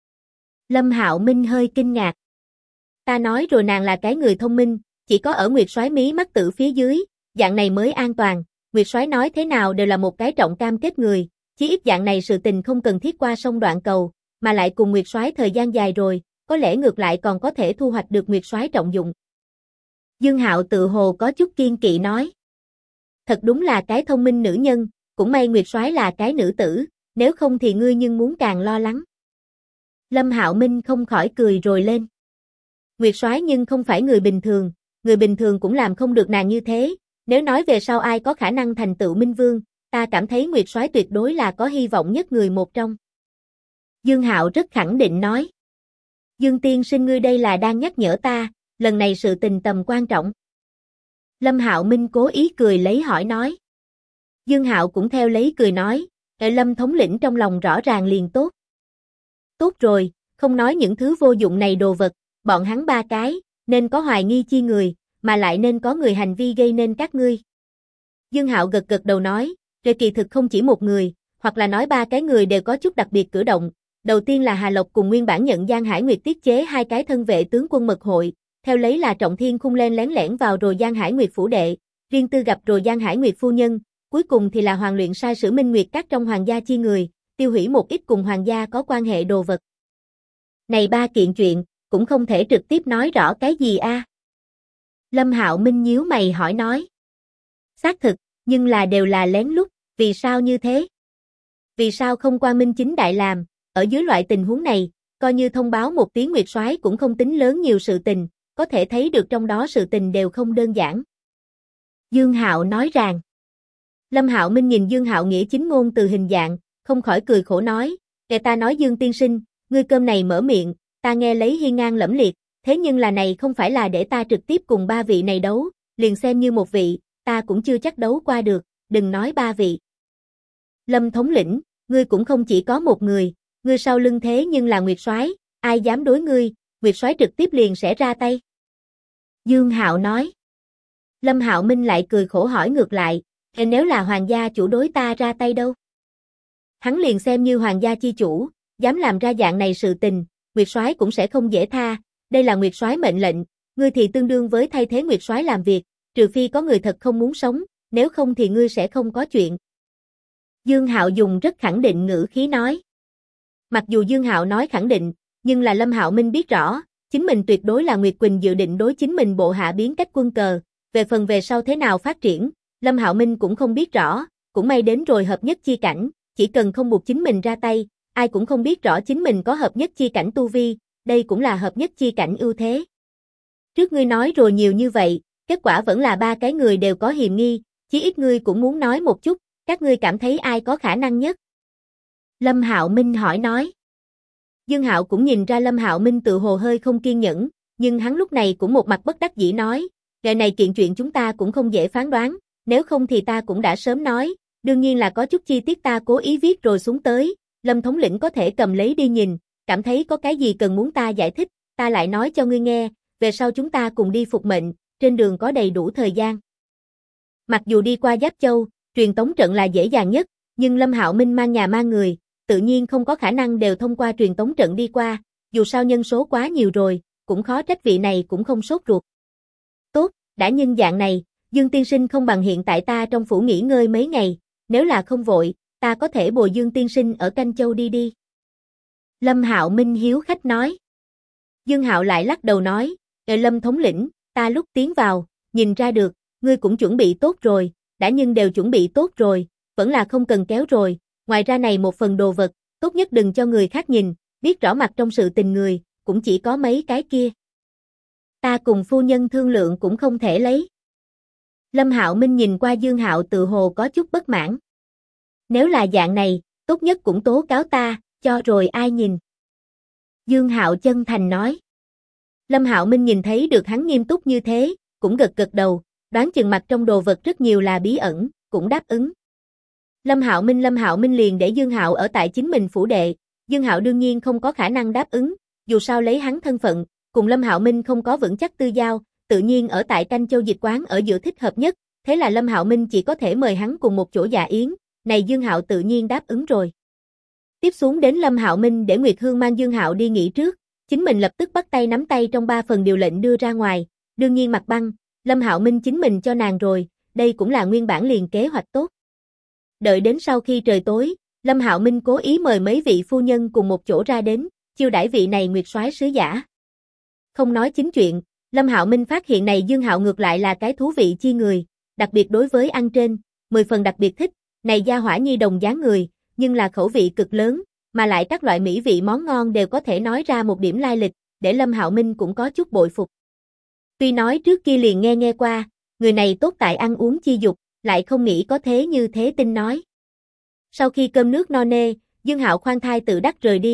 S1: Lâm Hạo Minh hơi kinh ngạc. Ta nói rồi nàng là cái người thông minh, chỉ có ở Nguyệt Soái mí mắt tử phía dưới, dạng này mới an toàn, Nguyệt Soái nói thế nào đều là một cái trọng cam kết người, chí ít dạng này sự tình không cần thiết qua sông đoạn cầu, mà lại cùng Nguyệt Soái thời gian dài rồi, có lẽ ngược lại còn có thể thu hoạch được Nguyệt Soái trọng dụng. Dương Hạo tự hồ có chút kiên kỵ nói. Thật đúng là cái thông minh nữ nhân, cũng may Nguyệt Soái là cái nữ tử, nếu không thì ngươi nhưng muốn càng lo lắng. Lâm Hạo Minh không khỏi cười rồi lên. Nguyệt Soái nhưng không phải người bình thường cũng làm không được nàng như thế, nếu nói về sau ai có khả năng thành tựu Minh Vương, ta cảm thấy Nguyệt Soái tuyệt đối là có hy vọng nhất người một trong. Dương Hạo rất khẳng định nói. Dương tiên sinh ngươi đây là đang nhắc nhở ta, lần này sự tình tầm quan trọng. Lâm Hạo Minh cố ý cười lấy hỏi nói. Dương Hạo cũng theo lấy cười nói, Lâm thống lĩnh trong lòng rõ ràng liền tốt. Tốt rồi, không nói những thứ vô dụng này đồ vật, bọn hắn ba cái, nên có hoài nghi chi người, mà lại nên có người hành vi gây nên các ngươi. Dương Hạo gật gật đầu nói, rồi kỳ thực không chỉ một người, hoặc là nói ba cái người đều có chút đặc biệt cử động. Đầu tiên là Hà Lộc cùng nguyên bản nhận Giang Hải Nguyệt tiết chế hai cái thân vệ tướng quân mật hội, theo lấy là Trọng Thiên Khung lên lén lẻn vào rồi Giang Hải Nguyệt phủ đệ, riêng tư gặp rồi Giang Hải Nguyệt phu nhân, cuối cùng thì là Hoàng luyện sai sử Minh Nguyệt các trong hoàng gia chi người, tiêu hủy một ít cùng hoàng gia có quan hệ đồ vật. Này ba kiện chuyện, cũng không thể trực tiếp nói rõ cái gì a? Lâm Hạo Minh nhíu mày hỏi nói. Xác thực, nhưng là đều là lén lút, vì sao như thế? Vì sao không qua minh chính đại làm, ở dưới loại tình huống này, coi như thông báo một tiếng Nguyệt soái cũng không tính lớn nhiều sự tình, có thể thấy được trong đó sự tình đều không đơn giản. Dương Hạo nói rằng. Lâm Hạo Minh nhìn Dương Hạo nghĩa chính ngôn từ hình dạng, không khỏi cười khổ nói, "Kẻ ta nói Dương tiên sinh, ngươi cơm này mở miệng, ta nghe lấy hiên ngang lẫm liệt, thế nhưng là này không phải là để ta trực tiếp cùng ba vị này đấu, liền xem như một vị, ta cũng chưa chắc đấu qua được, đừng nói ba vị." Lâm thống lĩnh, ngươi cũng không chỉ có một người, ngươi sau lưng thế nhưng là Nguyệt soái, ai dám đối ngươi, Nguyệt soái trực tiếp liền sẽ ra tay. Dương Hạo nói. Lâm Hạo Minh lại cười khổ hỏi ngược lại, nếu là hoàng gia chủ đối ta ra tay đâu? Hắn liền xem như hoàng gia chi chủ, dám làm ra dạng này sự tình, Nguyệt soái cũng sẽ không dễ tha, đây là Nguyệt soái mệnh lệnh, ngươi thì tương đương với thay thế Nguyệt soái làm việc, trừ phi có người thật không muốn sống, nếu không thì ngươi sẽ không có chuyện. Dương Hạo dùng rất khẳng định ngữ khí nói. Mặc dù Dương Hạo nói khẳng định, nhưng là Lâm Hạo Minh biết rõ, chính mình tuyệt đối là Nguyệt Quỳnh dự định đối chính mình bộ hạ biến cách quân cờ, về phần về sau thế nào phát triển, Lâm Hạo Minh cũng không biết rõ, cũng may đến rồi hợp nhất chi cảnh, chỉ cần không buộc chính mình ra tay, ai cũng không biết rõ chính mình có hợp nhất chi cảnh tu vi, đây cũng là hợp nhất chi cảnh ưu thế. Trước ngươi nói rồi nhiều như vậy, kết quả vẫn là ba cái người đều có hiềm nghi, chí ít ngươi cũng muốn nói một chút, các ngươi cảm thấy ai có khả năng nhất? Lâm Hạo Minh hỏi nói. Dương Hạo cũng nhìn ra Lâm Hạo Minh tự hồ hơi không kiên nhẫn, nhưng hắn lúc này cũng một mặt bất đắc dĩ nói, ngày này kiện chuyện chúng ta cũng không dễ phán đoán, nếu không thì ta cũng đã sớm nói, đương nhiên là có chút chi tiết ta cố ý viết rồi xuống tới, Lâm thống lĩnh có thể cầm lấy đi nhìn, cảm thấy có cái gì cần muốn ta giải thích, ta lại nói cho ngươi nghe, về sau chúng ta cùng đi phục mệnh, trên đường có đầy đủ thời gian. Mặc dù đi qua Giáp Châu, truyền tống trận là dễ dàng nhất, nhưng Lâm Hạo Minh mang nhà mang người, tự nhiên không có khả năng đều thông qua truyền tống trận đi qua, dù sao nhân số quá nhiều rồi, cũng khó trách vị này cũng không sốt ruột. Tốt, đã nhân dạng này, Dương tiên sinh không bằng hiện tại ta trong phủ nghỉ ngơi mấy ngày, nếu là không vội, ta có thể bồi Dương tiên sinh ở Canh Châu đi. Lâm Hạo Minh hiếu khách nói. Dương Hạo lại lắc đầu nói, Lâm thống lĩnh, ta lúc tiến vào, nhìn ra được, ngươi cũng chuẩn bị tốt rồi, đã nhưng đều chuẩn bị tốt rồi, vẫn là không cần kéo rồi, ngoài ra này một phần đồ vật, tốt nhất đừng cho người khác nhìn, biết rõ mặt trong sự tình người, cũng chỉ có mấy cái kia. Ta cùng phu nhân thương lượng cũng không thể lấy. Lâm Hạo Minh nhìn qua Dương Hạo tự hồ có chút bất mãn. Nếu là dạng này, tốt nhất cũng tố cáo ta, cho rồi ai nhìn. Dương Hạo chân thành nói. Lâm Hạo Minh nhìn thấy được hắn nghiêm túc như thế, cũng gật gật đầu, đoán chừng mặt trong đồ vật rất nhiều là bí ẩn, cũng đáp ứng. Lâm Hạo Minh liền để Dương Hạo ở tại chính mình phủ đệ, Dương Hạo đương nhiên không có khả năng đáp ứng, dù sao lấy hắn thân phận, cùng Lâm Hạo Minh không có vững chắc tư giao, tự nhiên ở tại Canh Châu dịch quán ở giữa thích hợp nhất, thế là Lâm Hạo Minh chỉ có thể mời hắn cùng một chỗ dạ yến, này Dương Hạo tự nhiên đáp ứng rồi. Tiếp xuống đến Lâm Hạo Minh để Nguyệt Hương mang Dương Hạo đi nghỉ trước, chính mình lập tức bắt tay nắm tay trong 3 phần điều lệnh đưa ra ngoài, đương nhiên mặt băng, Lâm Hạo Minh chính mình cho nàng rồi, đây cũng là nguyên bản liền kế hoạch tốt. Đợi đến sau khi trời tối, Lâm Hạo Minh cố ý mời mấy vị phu nhân cùng một chỗ ra đến, chiêu đãi vị này Nguyệt soái sứ giả. Không nói chính chuyện, Lâm Hạo Minh phát hiện này Dương Hạo ngược lại là cái thú vị chi người, đặc biệt đối với ăn trên, 10 phần đặc biệt thích, này gia hỏa nhi đồng dáng người, nhưng là khẩu vị cực lớn, mà lại các loại mỹ vị món ngon đều có thể nói ra một điểm lai lịch, để Lâm Hạo Minh cũng có chút bội phục. Tuy nói trước kia liền nghe qua, người này tốt tại ăn uống chi dục, lại không nghĩ có thế như thế tin nói. Sau khi cơm nước no nê, Dương Hạo khoan thai tự đắc rời đi,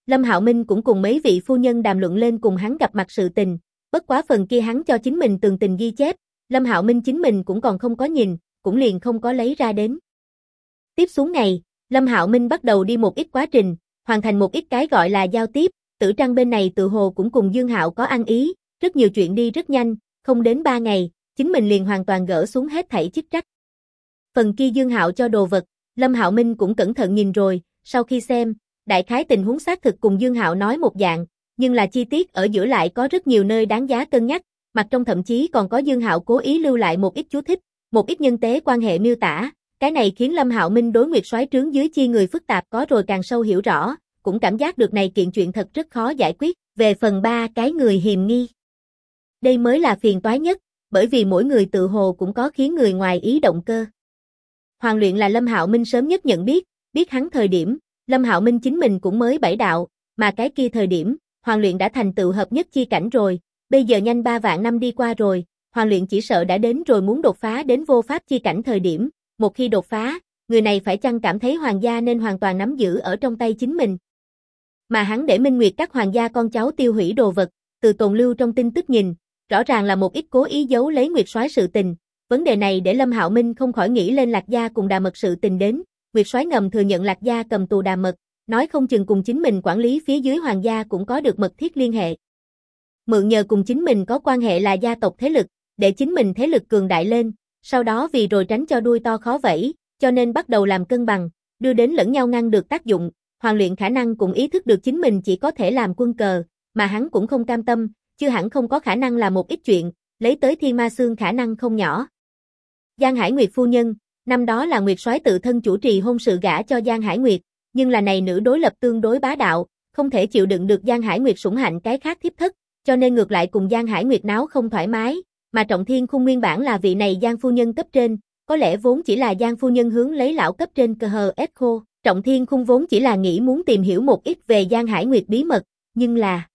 S1: Lâm Hạo Minh cũng cùng mấy vị phu nhân đàm luận lên cùng hắn gặp mặt sự tình, bất quá phần kia hắn cho chính mình tường tình ghi chép, Lâm Hạo Minh chính mình cũng còn không có nhìn, cũng liền không có lấy ra đến. Tiếp xuống ngày, Lâm Hạo Minh bắt đầu đi một ít quá trình, hoàn thành một ít cái gọi là giao tiếp, Tử Trăng bên này tự hồ cũng cùng Dương Hạo có ăn ý, rất nhiều chuyện đi rất nhanh, không đến 3 ngày, chính mình liền hoàn toàn gỡ xuống hết thảy chức trách. Phần kia Dương Hạo cho đồ vật, Lâm Hạo Minh cũng cẩn thận nhìn rồi, sau khi xem, đại khái tình huống xác thực cùng Dương Hạo nói một dạng, nhưng là chi tiết ở giữa lại có rất nhiều nơi đáng giá cân nhắc, mặt trong thậm chí còn có Dương Hạo cố ý lưu lại một ít chú thích, một ít nhân tế quan hệ miêu tả, cái này khiến Lâm Hạo Minh đối Nguyệt Soái trướng dưới chi người phức tạp có rồi càng sâu hiểu rõ, cũng cảm giác được này kiện chuyện thật rất khó giải quyết, về phần 3 cái người hiềm nghi. Đây mới là phiền toái nhất, bởi vì mỗi người tự hồ cũng có khiến người ngoài ý động cơ. Hoàng Luyện là Lâm Hạo Minh sớm nhất nhận biết hắn thời điểm, Lâm Hạo Minh chính mình cũng mới 7 đạo, mà cái kia thời điểm, Hoàng Luyện đã thành tựu hợp nhất chi cảnh rồi, bây giờ nhanh 3 vạn năm đi qua rồi, Hoàng Luyện chỉ sợ đã đến rồi muốn đột phá đến vô pháp chi cảnh thời điểm, một khi đột phá, người này phải chăng cảm thấy hoàng gia nên hoàn toàn nắm giữ ở trong tay chính mình. Mà hắn để Minh Nguyệt các hoàng gia con cháu tiêu hủy đồ vật, từ tồn lưu trong tin tức nhìn, rõ ràng là một ít cố ý giấu lấy Nguyệt Soái sự tình, vấn đề này để Lâm Hạo Minh không khỏi nghĩ lên Lạc Gia cùng Đà Mật sự tình đến, Nguyệt Soái ngầm thừa nhận Lạc Gia cầm tù Đà Mật, nói không chừng cùng chính mình quản lý phía dưới hoàng gia cũng có được mật thiết liên hệ. Mượn nhờ cùng chính mình có quan hệ là gia tộc thế lực, để chính mình thế lực cường đại lên, sau đó vì rồi tránh cho đuôi to khó vẫy, cho nên bắt đầu làm cân bằng, đưa đến lẫn nhau ngăn được tác dụng, Hoàng Luyện khả năng cũng ý thức được chính mình chỉ có thể làm quân cờ, mà hắn cũng không cam tâm, chưa hẳn không có khả năng làm một ít chuyện, lấy tới Thiên Ma Xương khả năng không nhỏ. Giang Hải Nguyệt phu nhân, năm đó là Nguyệt Soái tự thân chủ trì hôn sự gả cho Giang Hải Nguyệt, nhưng là này nữ đối lập tương đối bá đạo, không thể chịu đựng được Giang Hải Nguyệt sủng hạnh cái khác thiếp thất, cho nên ngược lại cùng Giang Hải Nguyệt náo không thoải mái, mà Trọng Thiên Khung nguyên bản là vị này Giang phu nhân cấp trên, có lẽ vốn chỉ là Giang phu nhân hướng lấy lão cấp trên cơ hờ Echo, Trọng Thiên Khung vốn chỉ là nghĩ muốn tìm hiểu một ít về Giang Hải Nguyệt bí mật, nhưng là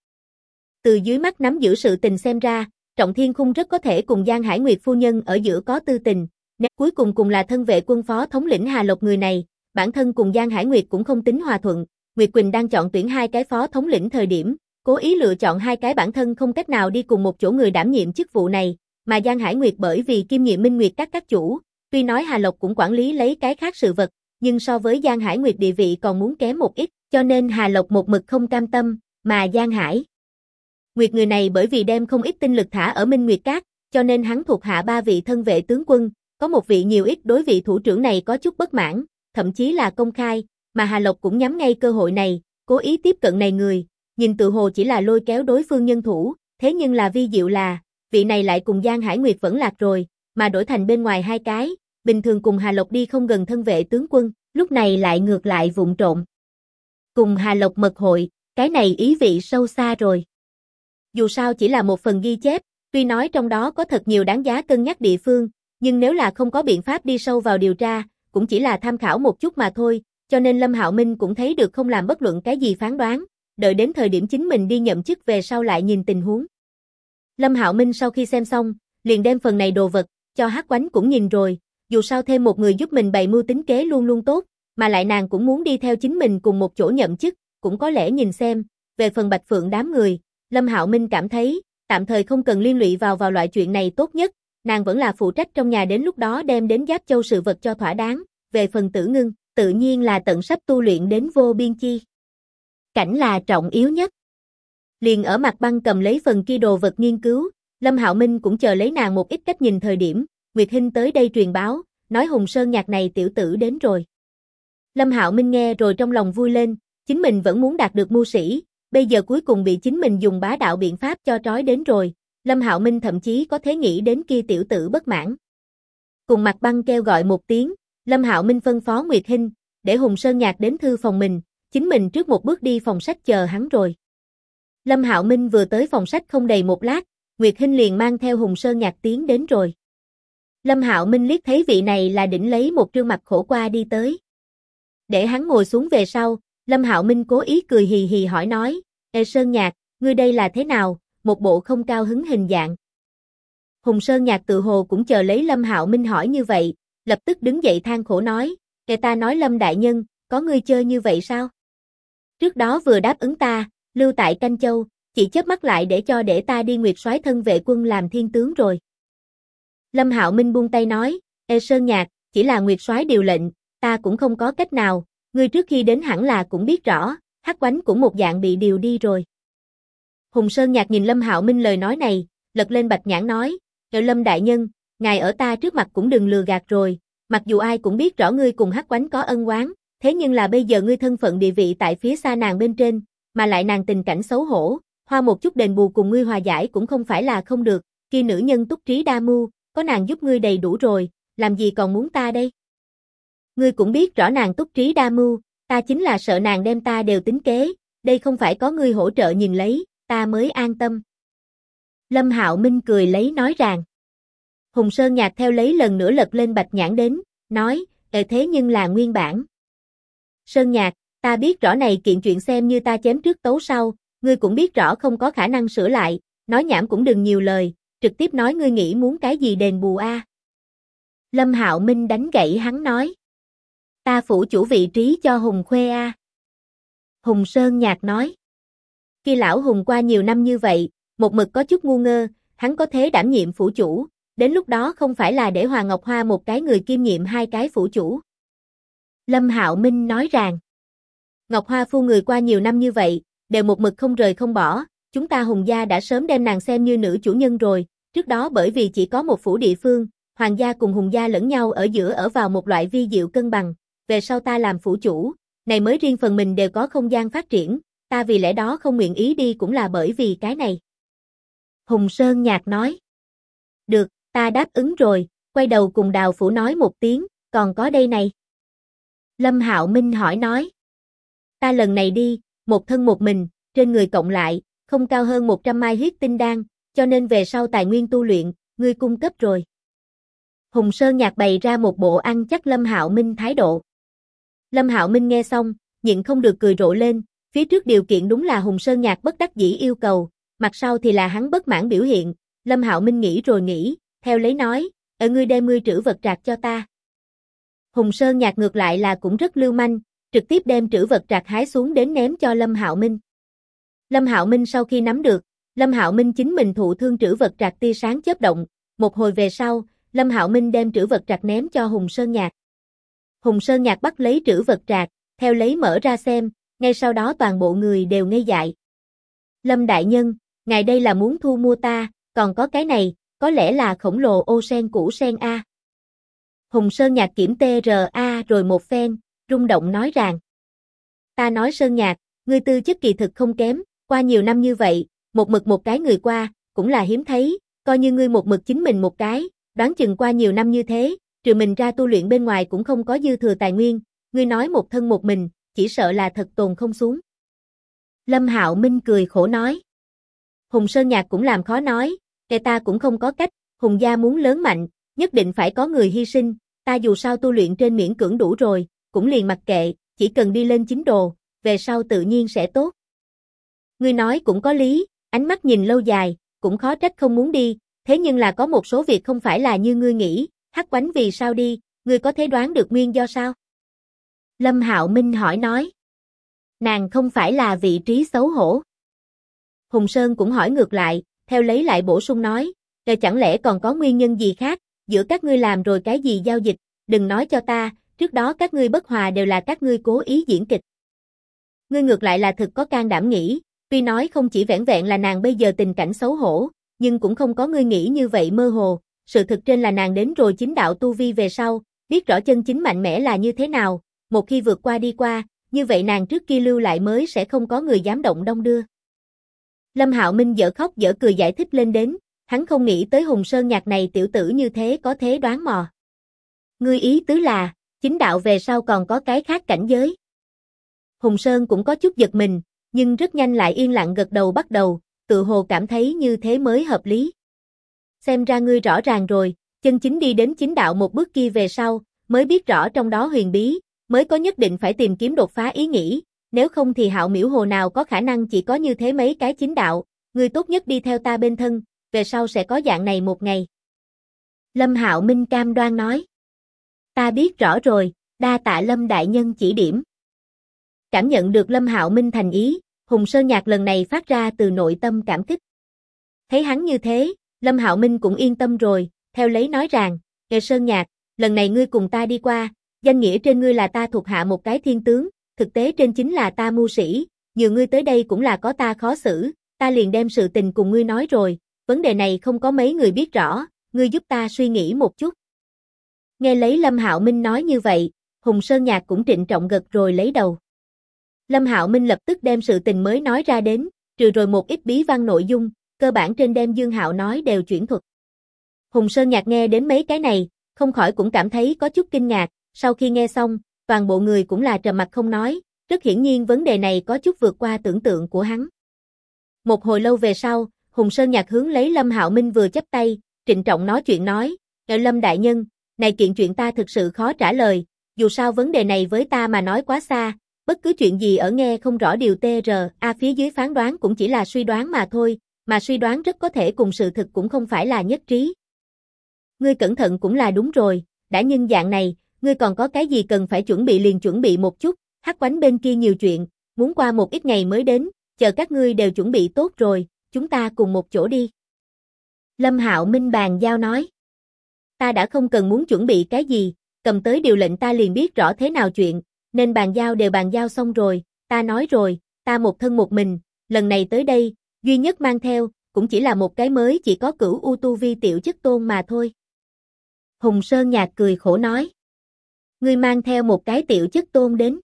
S1: từ dưới mắt nắm giữ sự tình xem ra, Trọng Thiên Khung rất có thể cùng Giang Hải Nguyệt phu nhân ở giữa có tư tình, nếu cuối cùng là thân vệ quân phó thống lĩnh Hà Lộc người này, bản thân cùng Giang Hải Nguyệt cũng không tính hòa thuận, Nguyệt Quỳnh đang chọn tuyển 2 cái phó thống lĩnh thời điểm, cố ý lựa chọn 2 cái bản thân không cách nào đi cùng một chỗ người đảm nhiệm chức vụ này, mà Giang Hải Nguyệt bởi vì kiêm nhiệm Minh Nguyệt các chủ, tuy nói Hà Lộc cũng quản lý lấy cái khác sự vật, nhưng so với Giang Hải Nguyệt địa vị còn muốn kém một ít, cho nên Hà Lộc một mực không cam tâm, mà Giang Hải Nguyệt người này bởi vì đem không ít tinh lực thả ở Minh Nguyệt Các, cho nên hắn thuộc hạ 3 vị thân vệ tướng quân, có một vị nhiều ít đối vị thủ trưởng này có chút bất mãn, thậm chí là công khai, mà Hà Lộc cũng nhắm ngay cơ hội này, cố ý tiếp cận này người, nhìn tự hồ chỉ là lôi kéo đối phương nhân thủ, thế nhưng là vi diệu là, vị này lại cùng Giang Hải Nguyệt vẫn lạc rồi, mà đổi thành bên ngoài 2 cái, bình thường cùng Hà Lộc đi không gần thân vệ tướng quân, lúc này lại ngược lại vụng trộn. Cùng Hà Lộc mật hội, cái này ý vị sâu xa rồi. Dù sao chỉ là một phần ghi chép, tuy nói trong đó có thật nhiều đáng giá cân nhắc địa phương, nhưng nếu là không có biện pháp đi sâu vào điều tra, cũng chỉ là tham khảo một chút mà thôi, cho nên Lâm Hạo Minh cũng thấy được không làm bất luận cái gì phán đoán, đợi đến thời điểm chính mình đi nhậm chức về sau lại nhìn tình huống. Lâm Hạo Minh sau khi xem xong, liền đem phần này đồ vật, cho Hắc Oánh cũng nhìn rồi, dù sao thêm một người giúp mình bày mưu tính kế luôn luôn tốt, mà lại nàng cũng muốn đi theo chính mình cùng một chỗ nhậm chức, cũng có lẽ nhìn xem, về phần Bạch Phượng đám người, Lâm Hạo Minh cảm thấy, tạm thời không cần liên lụy vào loại chuyện này tốt nhất, nàng vẫn là phụ trách trong nhà đến lúc đó đem đến Giáp Châu sự vật cho thỏa đáng, về phần Tử Ngưng, tự nhiên là tận sắp tu luyện đến vô biên chi cảnh là trọng yếu nhất. Liền ở Mặt Băng cầm lấy phần kia đồ vật nghiên cứu, Lâm Hạo Minh cũng chờ lấy nàng một ít cách nhìn thời điểm, Nguyệt Hinh tới đây truyền báo, nói Hùng Sơn Nhạc này tiểu tử đến rồi. Lâm Hạo Minh nghe rồi trong lòng vui lên, chính mình vẫn muốn đạt được mưu sĩ, bây giờ cuối cùng bị chính mình dùng bá đạo biện pháp cho trói đến rồi, Lâm Hạo Minh thậm chí có thể nghĩ đến kia tiểu tử bất mãn. Cùng Mặt Băng kêu gọi một tiếng, Lâm Hạo Minh phân phó Nguyệt Hinh, để Hùng Sơn Nhạc đến thư phòng mình, chính mình trước một bước đi phòng sách chờ hắn rồi. Lâm Hạo Minh vừa tới phòng sách không đầy một lát, Nguyệt Hinh liền mang theo Hùng Sơn Nhạc tiến đến rồi. Lâm Hạo Minh liếc thấy vị này là đỉnh lấy một trương mặt khổ qua đi tới. Để hắn ngồi xuống về sau, Lâm Hạo Minh cố ý cười hì hì hỏi nói, Ê Sơn Nhạc, ngươi đây là thế nào, một bộ không cao hứng hình dạng. Hùng Sơn Nhạc tự hồ cũng chờ lấy Lâm Hạo Minh hỏi như vậy, lập tức đứng dậy than khổ nói, Kẻ ta nói Lâm đại nhân, có ngươi chơi như vậy sao? trước đó vừa đáp ứng ta, lưu tại Canh Châu, chỉ chớp mắt lại để ta đi Nguyệt Soái thân vệ quân làm thiên tướng rồi. Lâm Hạo Minh buông tay nói, Ê Sơn Nhạc, chỉ là Nguyệt Soái điều lệnh, ta cũng không có cách nào, ngươi trước khi đến hẳn là cũng biết rõ, Hắc Oánh cũng một dạng bị điều đi rồi. Hùng Sơn Nhạc nhìn Lâm Hạo Minh lời nói này, lật lên bạch nhãn nói, Lâm đại nhân, ngài ở ta trước mặt cũng đừng lừa gạt rồi, mặc dù ai cũng biết rõ ngươi cùng Hắc Oánh có ân oán, thế nhưng là bây giờ ngươi thân phận địa vị tại phía xa nàng bên trên, mà lại nàng tình cảnh xấu hổ, hoa một chút đền bù cùng ngươi hòa giải cũng không phải là không được, kia nữ nhân túc trí đa mưu, có nàng giúp ngươi đầy đủ rồi, làm gì còn muốn ta đây? Ngươi cũng biết rõ nàng túc trí đa mưu, ta chính là sợ nàng đem ta đều tính kế, đây không phải có ngươi hỗ trợ nhìn lấy, ta mới an tâm. Lâm Hạo Minh cười lấy nói rằng. Hùng Sơn Nhạc theo lấy lần nữa lật lên bạch nhãn đến, nói, thế nhưng là nguyên bản. Sơn Nhạc, ta biết rõ này kiện chuyện xem như ta chém trước tấu sau, ngươi cũng biết rõ không có khả năng sửa lại, nói nhảm cũng đừng nhiều lời, trực tiếp nói ngươi nghĩ muốn cái gì đền bù a. Lâm Hạo Minh đánh gãy hắn nói. Ta phủ chủ vị trí cho Hùng Khuê a. Hùng Sơn Nhạc nói. Khi lão Hùng qua nhiều năm như vậy, một mực có chút ngu ngơ, hắn có thế đảm nhiệm phủ chủ, đến lúc đó không phải là để Hoàng Ngọc Hoa một cái người kiêm nhiệm hai cái phủ chủ. Lâm Hạo Minh nói rằng, Ngọc Hoa phu người qua nhiều năm như vậy, đều một mực không rời không bỏ, chúng ta Hùng gia đã sớm đem nàng xem như nữ chủ nhân rồi, trước đó bởi vì chỉ có một phủ địa phương, Hoàng gia cùng Hùng gia lẫn nhau ở giữa ở vào một loại vi diệu cân bằng, về sau ta làm phủ chủ, này mới riêng phần mình đều có không gian phát triển, ta vì lẽ đó không nguyện ý đi cũng là bởi vì cái này. Hùng Sơn Nhạc nói, được, ta đáp ứng rồi, quay đầu cùng Đào phủ nói một tiếng, còn có đây này. Lâm Hạo Minh hỏi nói, ta lần này đi, một thân một mình, trên người cộng lại, không cao hơn 100 mai huyết tinh đan, cho nên về sau tài nguyên tu luyện, ngươi cung cấp rồi. Hùng Sơn Nhạc bày ra một bộ ăn chắc Lâm Hạo Minh thái độ. Lâm Hạo Minh nghe xong, nhịn không được cười rộ lên, phía trước điều kiện đúng là Hùng Sơn Nhạc bất đắc dĩ yêu cầu, mặt sau thì là hắn bất mãn biểu hiện, Lâm Hạo Minh nghĩ rồi nghĩ, theo lấy nói, ngươi đem ngươi trữ vật trạc cho ta. Hùng Sơn Nhạc ngược lại là cũng rất lưu manh, trực tiếp đem trữ vật trạc hái xuống đến ném cho Lâm Hạo Minh. Lâm Hạo Minh sau khi nắm được, Lâm Hạo Minh chính mình thụ thương trữ vật trạc tia sáng chớp động, một hồi về sau, Lâm Hạo Minh đem trữ vật trạc ném cho Hùng Sơn Nhạc. Hùng Sơn Nhạc bắt lấy trữ vật trạc, theo lấy mở ra xem, ngay sau đó toàn bộ người đều ngây dại. Lâm đại nhân, ngài đây là muốn thu mua ta, còn có cái này, có lẽ là khổng lồ ô sen củ sen a. Hùng Sơn Nhạc kiểm TRA rồi một phen, rung động nói rằng. Ta nói Sơn Nhạc, ngươi tư chất kỳ thực không kém, qua nhiều năm như vậy, một mực một cái người qua, cũng là hiếm thấy, coi như ngươi một mực chính mình một cái, đoán chừng qua nhiều năm như thế, trừ mình ra tu luyện bên ngoài cũng không có dư thừa tài nguyên, ngươi nói một thân một mình, chỉ sợ là thật tồn không xuống. Lâm Hạo Minh cười khổ nói. Hùng Sơn Nhạc cũng làm khó nói, ta cũng không có cách, Hùng gia muốn lớn mạnh, nhất định phải có người hy sinh, ta dù sao tu luyện trên miễn cưỡng đủ rồi, cũng liền mặc kệ, chỉ cần đi lên chính đồ, về sau tự nhiên sẽ tốt. Ngươi nói cũng có lý, ánh mắt nhìn lâu dài, cũng khó trách không muốn đi, thế nhưng là có một số việc không phải là như ngươi nghĩ, Hắc Oánh vì sao đi, ngươi có thể đoán được nguyên do sao? Lâm Hạo Minh hỏi nói. Nàng không phải là vị trí xấu hổ. Hùng Sơn cũng hỏi ngược lại, theo lấy lại bổ sung nói, chẳng lẽ còn có nguyên nhân gì khác, giữa các ngươi làm rồi cái gì giao dịch, đừng nói cho ta, trước đó các ngươi bất hòa đều là các ngươi cố ý diễn kịch. Ngươi ngược lại là thực có can đảm nghĩ, tuy nói không chỉ vẻn vẹn là nàng bây giờ tình cảnh xấu hổ, nhưng cũng không có ngươi nghĩ như vậy mơ hồ, sự thực trên là nàng đến rồi chính đạo tu vi về sau, biết rõ chân chính mạnh mẽ là như thế nào, một khi vượt qua đi qua, như vậy nàng trước kia lưu lại mới sẽ không có người dám động đong đưa. Lâm Hạo Minh dở khóc dở cười giải thích lên đến, hắn không nghĩ tới Hùng Sơn Nhạc này tiểu tử như thế có thế đoán mò. Ngươi ý tứ là, chính đạo về sau còn có cái khác cảnh giới. Hùng Sơn cũng có chút giật mình, nhưng rất nhanh lại yên lặng gật đầu bắt đầu, tự hồ cảm thấy như thế mới hợp lý. Xem ra ngươi rõ ràng rồi, chân chính đi đến chính đạo một bước kia về sau, mới biết rõ trong đó huyền bí, mới có nhất định phải tìm kiếm đột phá ý nghĩ, nếu không thì Hạo Miểu Hồ nào có khả năng chỉ có như thế mấy cái chính đạo, ngươi tốt nhất đi theo ta bên thân, về sau sẽ có dạng này một ngày. Lâm Hạo Minh cam đoan nói. Ta biết rõ rồi, đa tạ Lâm đại nhân chỉ điểm. Cảm nhận được Lâm Hạo Minh thành ý, Hùng Sơn Nhạc lần này phát ra từ nội tâm cảm kích. Thấy hắn như thế, Lâm Hạo Minh cũng yên tâm rồi, theo lấy nói rằng, Nghề Sơn Nhạc, lần này ngươi cùng ta đi qua, danh nghĩa trên ngươi là ta thuộc hạ một cái thiên tướng, thực tế trên chính là ta mưu sĩ, nhiều ngươi tới đây cũng là có ta khó xử, ta liền đem sự tình cùng ngươi nói rồi, vấn đề này không có mấy người biết rõ, ngươi giúp ta suy nghĩ một chút. Nghe lấy Lâm Hạo Minh nói như vậy, Hùng Sơn Nhạc cũng trịnh trọng gật rồi lấy đầu. Lâm Hạo Minh lập tức đem sự tình mới nói ra đến, trừ rồi một ít bí văn nội dung, cơ bản trên đem Dương Hạo nói đều chuyển thuật. Hùng Sơn Nhạc nghe đến mấy cái này, không khỏi cũng cảm thấy có chút kinh ngạc, sau khi nghe xong, toàn bộ người cũng là trầm mặc không nói, rất hiển nhiên vấn đề này có chút vượt qua tưởng tượng của hắn. Một hồi lâu về sau, Hùng Sơn Nhạc hướng lấy Lâm Hạo Minh vừa chắp tay, trịnh trọng nói chuyện nói, Lâm đại nhân, này kiện chuyện ta thực sự khó trả lời, dù sao vấn đề này với ta mà nói quá xa, bất cứ chuyện gì ở nghe không rõ điều TRA phía dưới phán đoán cũng chỉ là suy đoán mà thôi, mà suy đoán rất có thể cùng sự thực cũng không phải là nhất trí. Ngươi cẩn thận cũng là đúng rồi, đã nhân dạng này, ngươi còn có cái gì cần phải chuẩn bị liền chuẩn bị một chút, Hắc Oánh bên kia nhiều chuyện, muốn qua một ít ngày mới đến, chờ các ngươi đều chuẩn bị tốt rồi, chúng ta cùng một chỗ đi. Lâm Hạo Minh bàn giao nói. Ta đã không cần muốn chuẩn bị cái gì, cầm tới điều lệnh ta liền biết rõ thế nào chuyện, nên bàn giao đều bàn giao xong rồi, ta nói rồi, ta một thân một mình, lần này tới đây, duy nhất mang theo, cũng chỉ là một cái mới chỉ có cửu u tu vi tiểu chất tôn mà thôi. Hùng Sơn Nhạc cười khổ nói. Ngươi mang theo một cái tiểu chất tôn đến.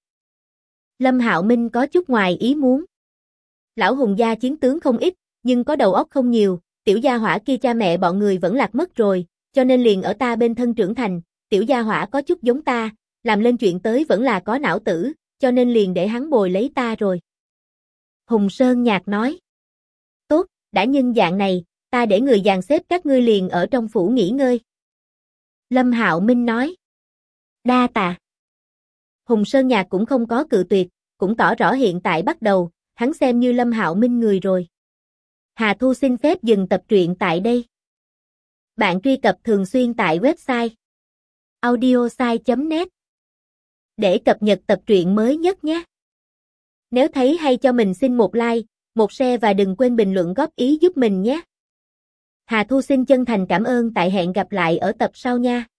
S1: Lâm Hạo Minh có chút ngoài ý muốn. Lão Hùng gia chiến tướng không ít, nhưng có đầu óc không nhiều, tiểu gia hỏa kia cha mẹ bọn người vẫn lạc mất rồi, cho nên liền ở ta bên thân trưởng thành, tiểu gia hỏa có chút giống ta, làm lên chuyện tới vẫn là có não tử, cho nên liền để hắn bồi lấy ta rồi. Hùng Sơn Nhạc nói. Tốt, đã nhân dạng này, ta để người dàn xếp các ngươi liền ở trong phủ nghỉ ngơi. Lâm Hạo Minh nói. Đa tạ. Hùng Sơn Nhạc cũng không có cự tuyệt, cũng tỏ rõ hiện tại bắt đầu, hắn xem như Lâm Hạo Minh người rồi. Hà Thu xin phép dừng tập truyện tại đây. Bạn truy cập thường xuyên tại website audiosai.net để cập nhật tập truyện mới nhất nhé. Nếu thấy hay cho mình xin một like, một share và đừng quên bình luận góp ý giúp mình nhé. Hà Thu xin chân thành cảm ơn, tại hẹn gặp lại ở tập sau nha.